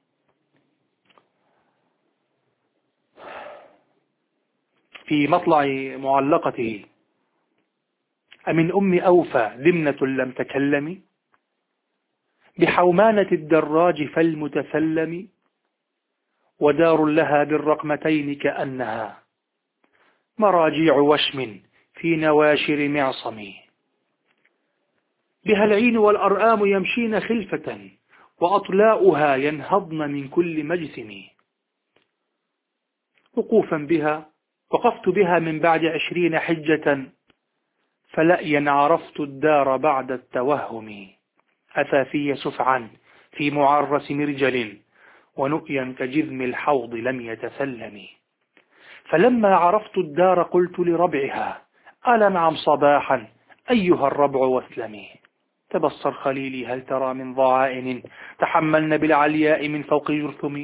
في مطلع معلقته: أمن أم أوفى ذمنة لم تكلم، بحومانة الدراج فالمتسلم، ودار لها بالرقمتين كأنها، مراجيع وشم في نواشر معصم، بها العين والأرآم يمشين خلفة، وأطلاؤها ينهضن من كل مجسم. وقوفا بها وقفت بها من بعد عشرين حجة، فلأيا عرفت الدار بعد التوهم، أثافي سفعا في معرس مرجل، ونؤيا كجذم الحوض لم يتسلم. فلما عرفت الدار قلت لربعها: ألا نعم صباحا أيها الربع واسلمي، تبصر خليلي هل ترى من ضعائن، تحملن بالعلياء من فوق جرثم.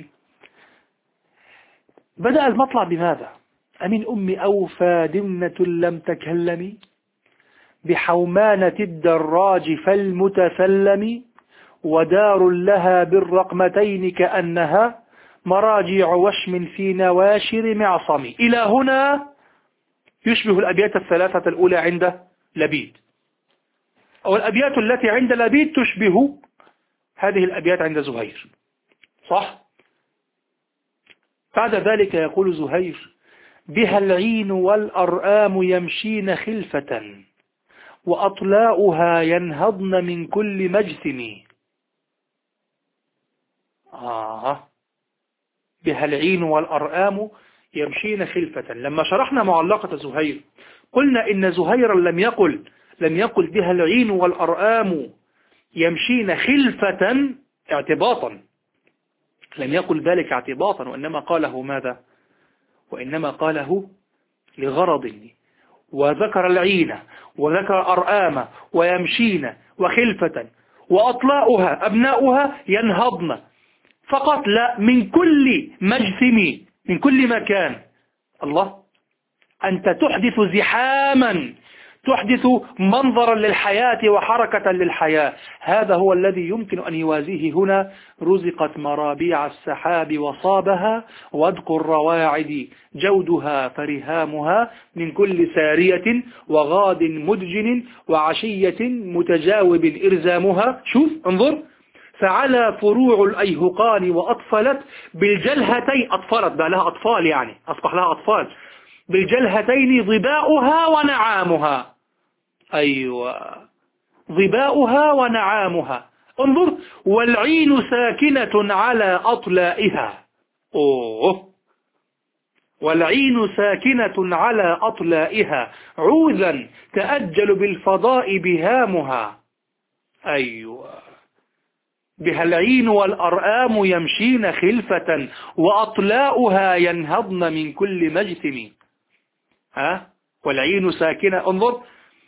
بدأ المطلع بماذا؟ أمن أم أوفى ذمنة لم تكلم، بحومانة الدراج فالمتسلم، ودار لها بالرقمتين كأنها، مراجيع وشم في نواشر معصم. إلى هنا يشبه الأبيات الثلاثة الأولى عند لبيد، أو الأبيات التي عند لبيد تشبه هذه الأبيات عند زهير، صح؟ بعد ذلك يقول زهير: بها العين والأرآم يمشين خلفة وأطلاؤها ينهضن من كل مجثم. آه بها العين والأرآم يمشين خلفة. لما شرحنا معلقة زهير قلنا إن زهيرا لم يقل لم يقل بها العين والأرآم يمشين خلفة اعتباطا، لم يقل ذلك اعتباطا، وإنما قاله ماذا؟ وإنما قاله لغرض، وذكر العين وذكر أرآم ويمشين وخلفة وأطلاؤها أبناؤها ينهضن فقط، لا من كل مجثم، من كل مكان. الله، أنت تحدث زحاما، تحدث منظرا للحياة وحركة للحياة. هذا هو الذي يمكن أن يوازيه هنا: رزقت مرابيع السحاب وصابها وادق الرواعد جودها فرهامها من كل سارية وغاد مدجن وعشية متجاوب إرزامها. شوف انظر: فعلى فروع الأيهقان وأطفلت بالجلهتين، أطفلت بقى لها أطفال، يعني أصبح لها أطفال، بالجلهتين ضباؤها ونعامها. أيوة، ضباؤها ونعامها. انظر: والعين ساكنة على أطلائها. أوه، والعين ساكنة على أطلائها عوذا تأجل بالفضاء بهامها. أيوة، بها العين والأرآم يمشين خلفة وأطلاؤها ينهضن من كل مجثم. ها، والعين ساكنة، انظر: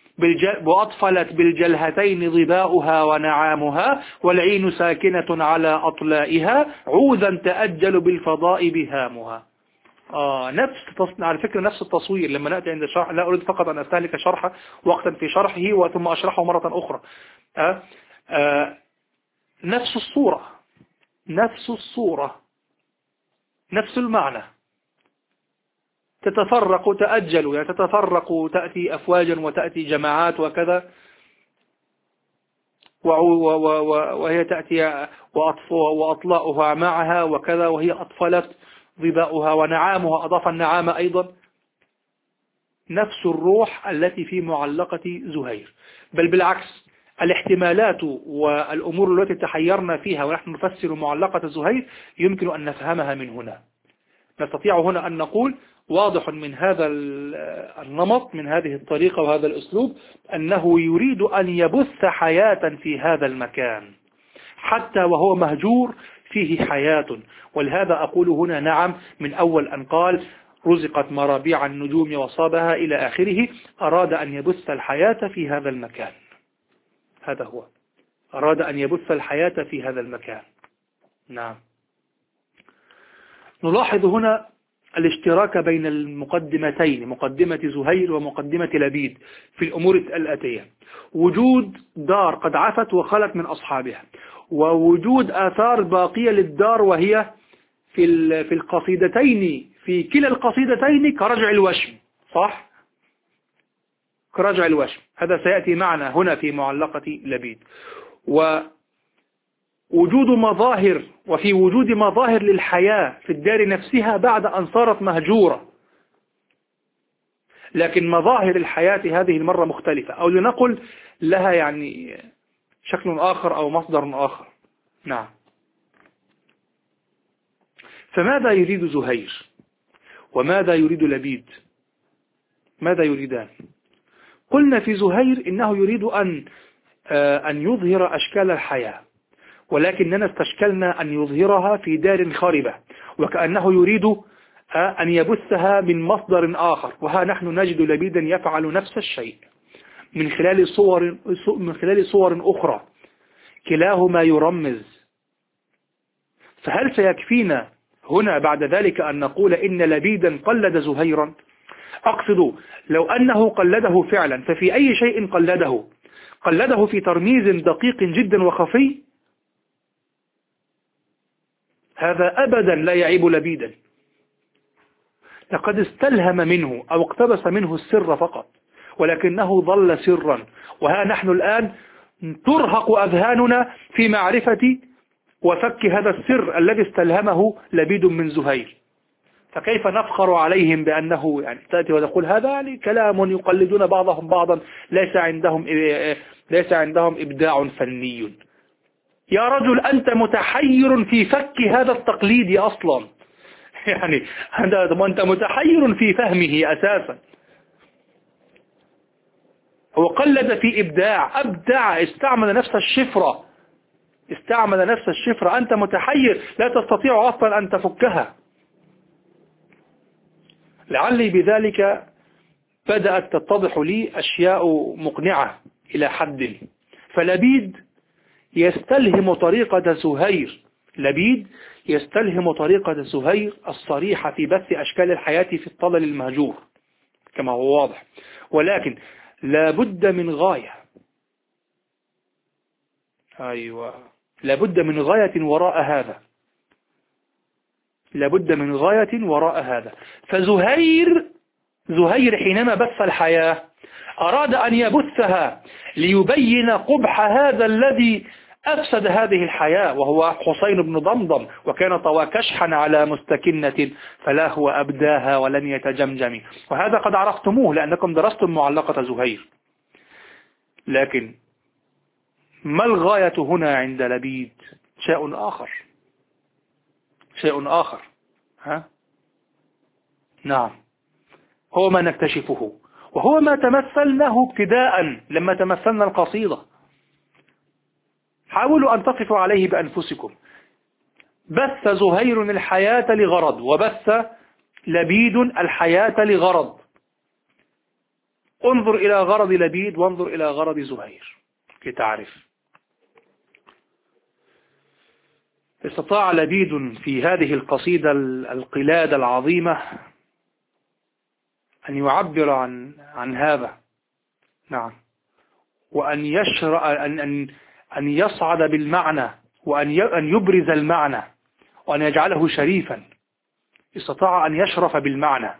وأطفلت بالجلهتين ضباؤها ونعامها، والعين ساكنة على أطلائها عوذا تأجل بالفضاء بهامها. آه نفس تصنع على فكرة نفس التصوير. لما نأتي عند الشرح لا أريد فقط أن أستهلك شرحه وقتا في شرحه وثم أشرحه مرة أخرى. آه آه نفس الصورة، نفس الصورة، نفس المعنى. تتفرق تأجل، يعني تتفرق، تأتي أفواجا وتأتي جماعات وكذا، وهي تأتي وأطلاؤها معها وكذا، وهي أطفلت ضباؤها ونعامها، أضاف النعام أيضا. نفس الروح التي في معلقة زهير، بل بالعكس، الاحتمالات والأمور التي تحيرنا فيها ونحن نفسر معلقة زهير يمكن أن نفهمها من هنا. نستطيع هنا أن نقول واضح من هذا النمط، من هذه الطريقة وهذا الأسلوب، أنه يريد أن يبث حياة في هذا المكان حتى وهو مهجور فيه حياة. ولهذا أقول هنا نعم، من أول أن قال رزقت مرابيع النجوم وصابها إلى آخره، أراد أن يبث الحياة في هذا المكان. هذا هو، أراد أن يبث الحياة في هذا المكان. نعم. نلاحظ هنا الاشتراك بين المقدمتين، مقدمة زهير ومقدمة لبيد، في الأمور الآتية: وجود دار قد عفت وخلت من أصحابها، ووجود آثار باقية للدار وهي في في القصيدتين، في كلا القصيدتين كرجع الوشم، صح؟ كرجع الوشم، هذا سيأتي معنا هنا في معلقة لبيد. ووجود مظاهر، وفي وجود مظاهر للحياة في الدار نفسها بعد أن صارت مهجورة، لكن مظاهر الحياة هذه المرة مختلفة، أو لنقل لها يعني شكل آخر أو مصدر آخر. نعم. فماذا يريد زهير وماذا يريد لبيد؟ ماذا يريدان؟ قلنا في زهير إنه يريد أن أن يظهر أشكال الحياة، ولكننا استشكلنا أن يظهرها في دار خاربة، وكأنه يريد أن يبثها من مصدر آخر. وها نحن نجد لبيدا يفعل نفس الشيء من خلال صور من خلال صور أخرى، كلاهما يرمز. فهل سيكفينا هنا بعد ذلك أن نقول إن لبيدا قلد زهيرا؟ أقصد لو أنه قلده فعلا، ففي أي شيء قلده؟ قلده في ترميز دقيق جدا وخفي؟ هذا أبدا لا يعيب لبيدا. لقد استلهم منه أو اقتبس منه السر فقط، ولكنه ظل سرا. وها نحن الآن ترهق أذهاننا في معرفة وفك هذا السر الذي استلهمه لبيد من زهير. فكيف نفخر عليهم بأنه يعني تأتي وتقول هذا يعني كلام يقلدون بعضهم بعضا، ليس عندهم ليس عندهم إبداع فني. يا رجل أنت متحير في فك هذا التقليد أصلا، يعني أنت متحير في فهمه أساسا. هو قلد في إبداع، أبدع، استعمل نفس الشفرة استعمل نفس الشفرة أنت متحير لا تستطيع أصلا أن تفكها. لعلي بذلك بدأت تتضح لي أشياء مقنعة إلى حد. فلبيد يستلهم طريقة زهير لبيد يستلهم طريقة زهير الصريحة في بث أشكال الحياة في الطلل المهجور كما هو واضح، ولكن لا بد من غاية. أيوة، لا بد من غاية وراء هذا لا بد من غاية وراء هذا. فزهير زهير حينما بث الحياة أراد أن يبثها ليبين قبح هذا الذي أفسد هذه الحياة، وهو حسين بن ضمضم، وكان طوى كشحا على مستكنة فلا هو أبداها ولم يتجمجم. وهذا قد عرفتموه لأنكم درستم معلقة زهير. لكن ما الغاية هنا عند لبيد؟ شيء آخر شيء آخر ها؟ نعم، هو ما نكتشفه، وهو ما تمثلناه ابتداء لما تمثلنا القصيدة. حاولوا أن تقفوا عليه بأنفسكم. بث زهير الحياة لغرض، وبث لبيد الحياة لغرض. انظر إلى غرض لبيد وانظر إلى غرض زهير لتعرف. استطاع لبيد في هذه القصيدة القلادة العظيمة أن يعبر عن عن هذا. نعم، وأن يشرع أن أن أن يصعد بالمعنى، وأن أن يبرز المعنى، وأن يجعله شريفا. استطاع أن يشرف بالمعنى.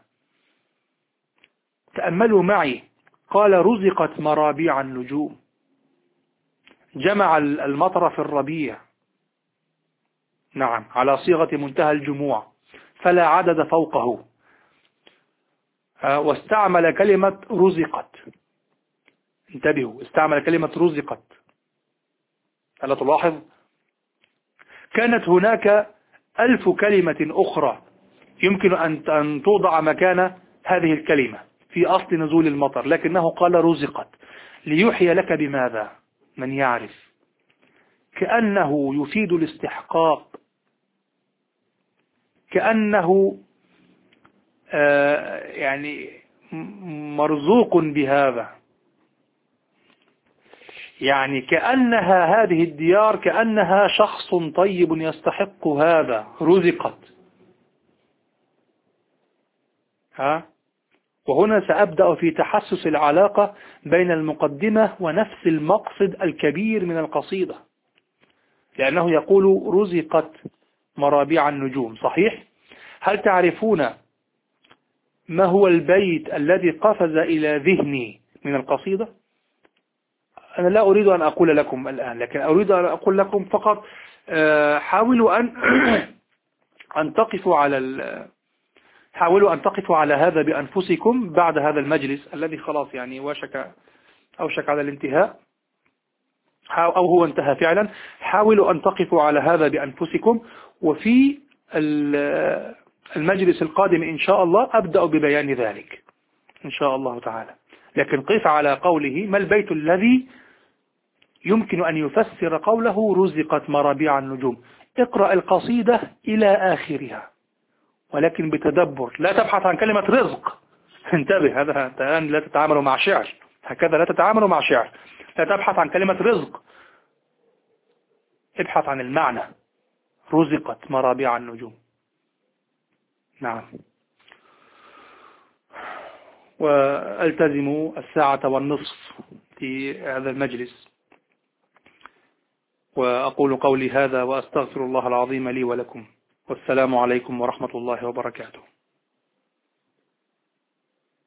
تأملوا معي، قال رزقت مرابيع النجوم، جمع المطر في الربيع، نعم، على صيغة منتهى الجموع فلا عدد فوقه، واستعمل كلمة رزقت. انتبهوا، استعمل كلمة رزقت. ألا تلاحظ؟ كانت هناك ألف كلمة أخرى يمكن أن توضع مكان هذه الكلمة في أصل نزول المطر، لكنه قال رزقت ليحيى لك بماذا؟ من يعرف؟ كأنه يفيد الاستحقاق، كأنه آه يعني مرزوق بهذا، يعني كأنها هذه الديار كأنها شخص طيب يستحق هذا. رزقت. ها؟ وهنا سأبدأ في تحسس العلاقة بين المقدمة ونفس المقصد الكبير من القصيدة، لأنه يقول رزقت مرابيع النجوم. صحيح؟ هل تعرفون ما هو البيت الذي قفز إلى ذهني من القصيدة؟ أنا لا أريد أن أقول لكم الآن، لكن أريد أن أقول لكم فقط حاولوا أن أن تقفوا على حاولوا أن تقفوا على هذا بأنفسكم بعد هذا المجلس الذي خلاص يعني وشك أوشك على الانتهاء، أو هو انتهى فعلا. حاولوا أن تقفوا على هذا بأنفسكم، وفي المجلس القادم إن شاء الله أبدأ ببيان ذلك إن شاء الله تعالى. لكن قف على قوله ما البيت الذي يمكن أن يفسر قوله رزقت مرابيع النجوم. اقرأ القصيدة إلى آخرها ولكن بتدبر، لا تبحث عن كلمة رزق. انتبه، هذا الآن لا تتعامل مع شعر، هكذا لا تتعامل مع شعر. لا تبحث عن كلمة رزق، ابحث عن المعنى. رزقت مرابيع النجوم. نعم. والتزموا الساعة والنصف في هذا المجلس. وأقول قولي هذا وأستغفر الله العظيم لي ولكم، والسلام عليكم ورحمة الله وبركاته.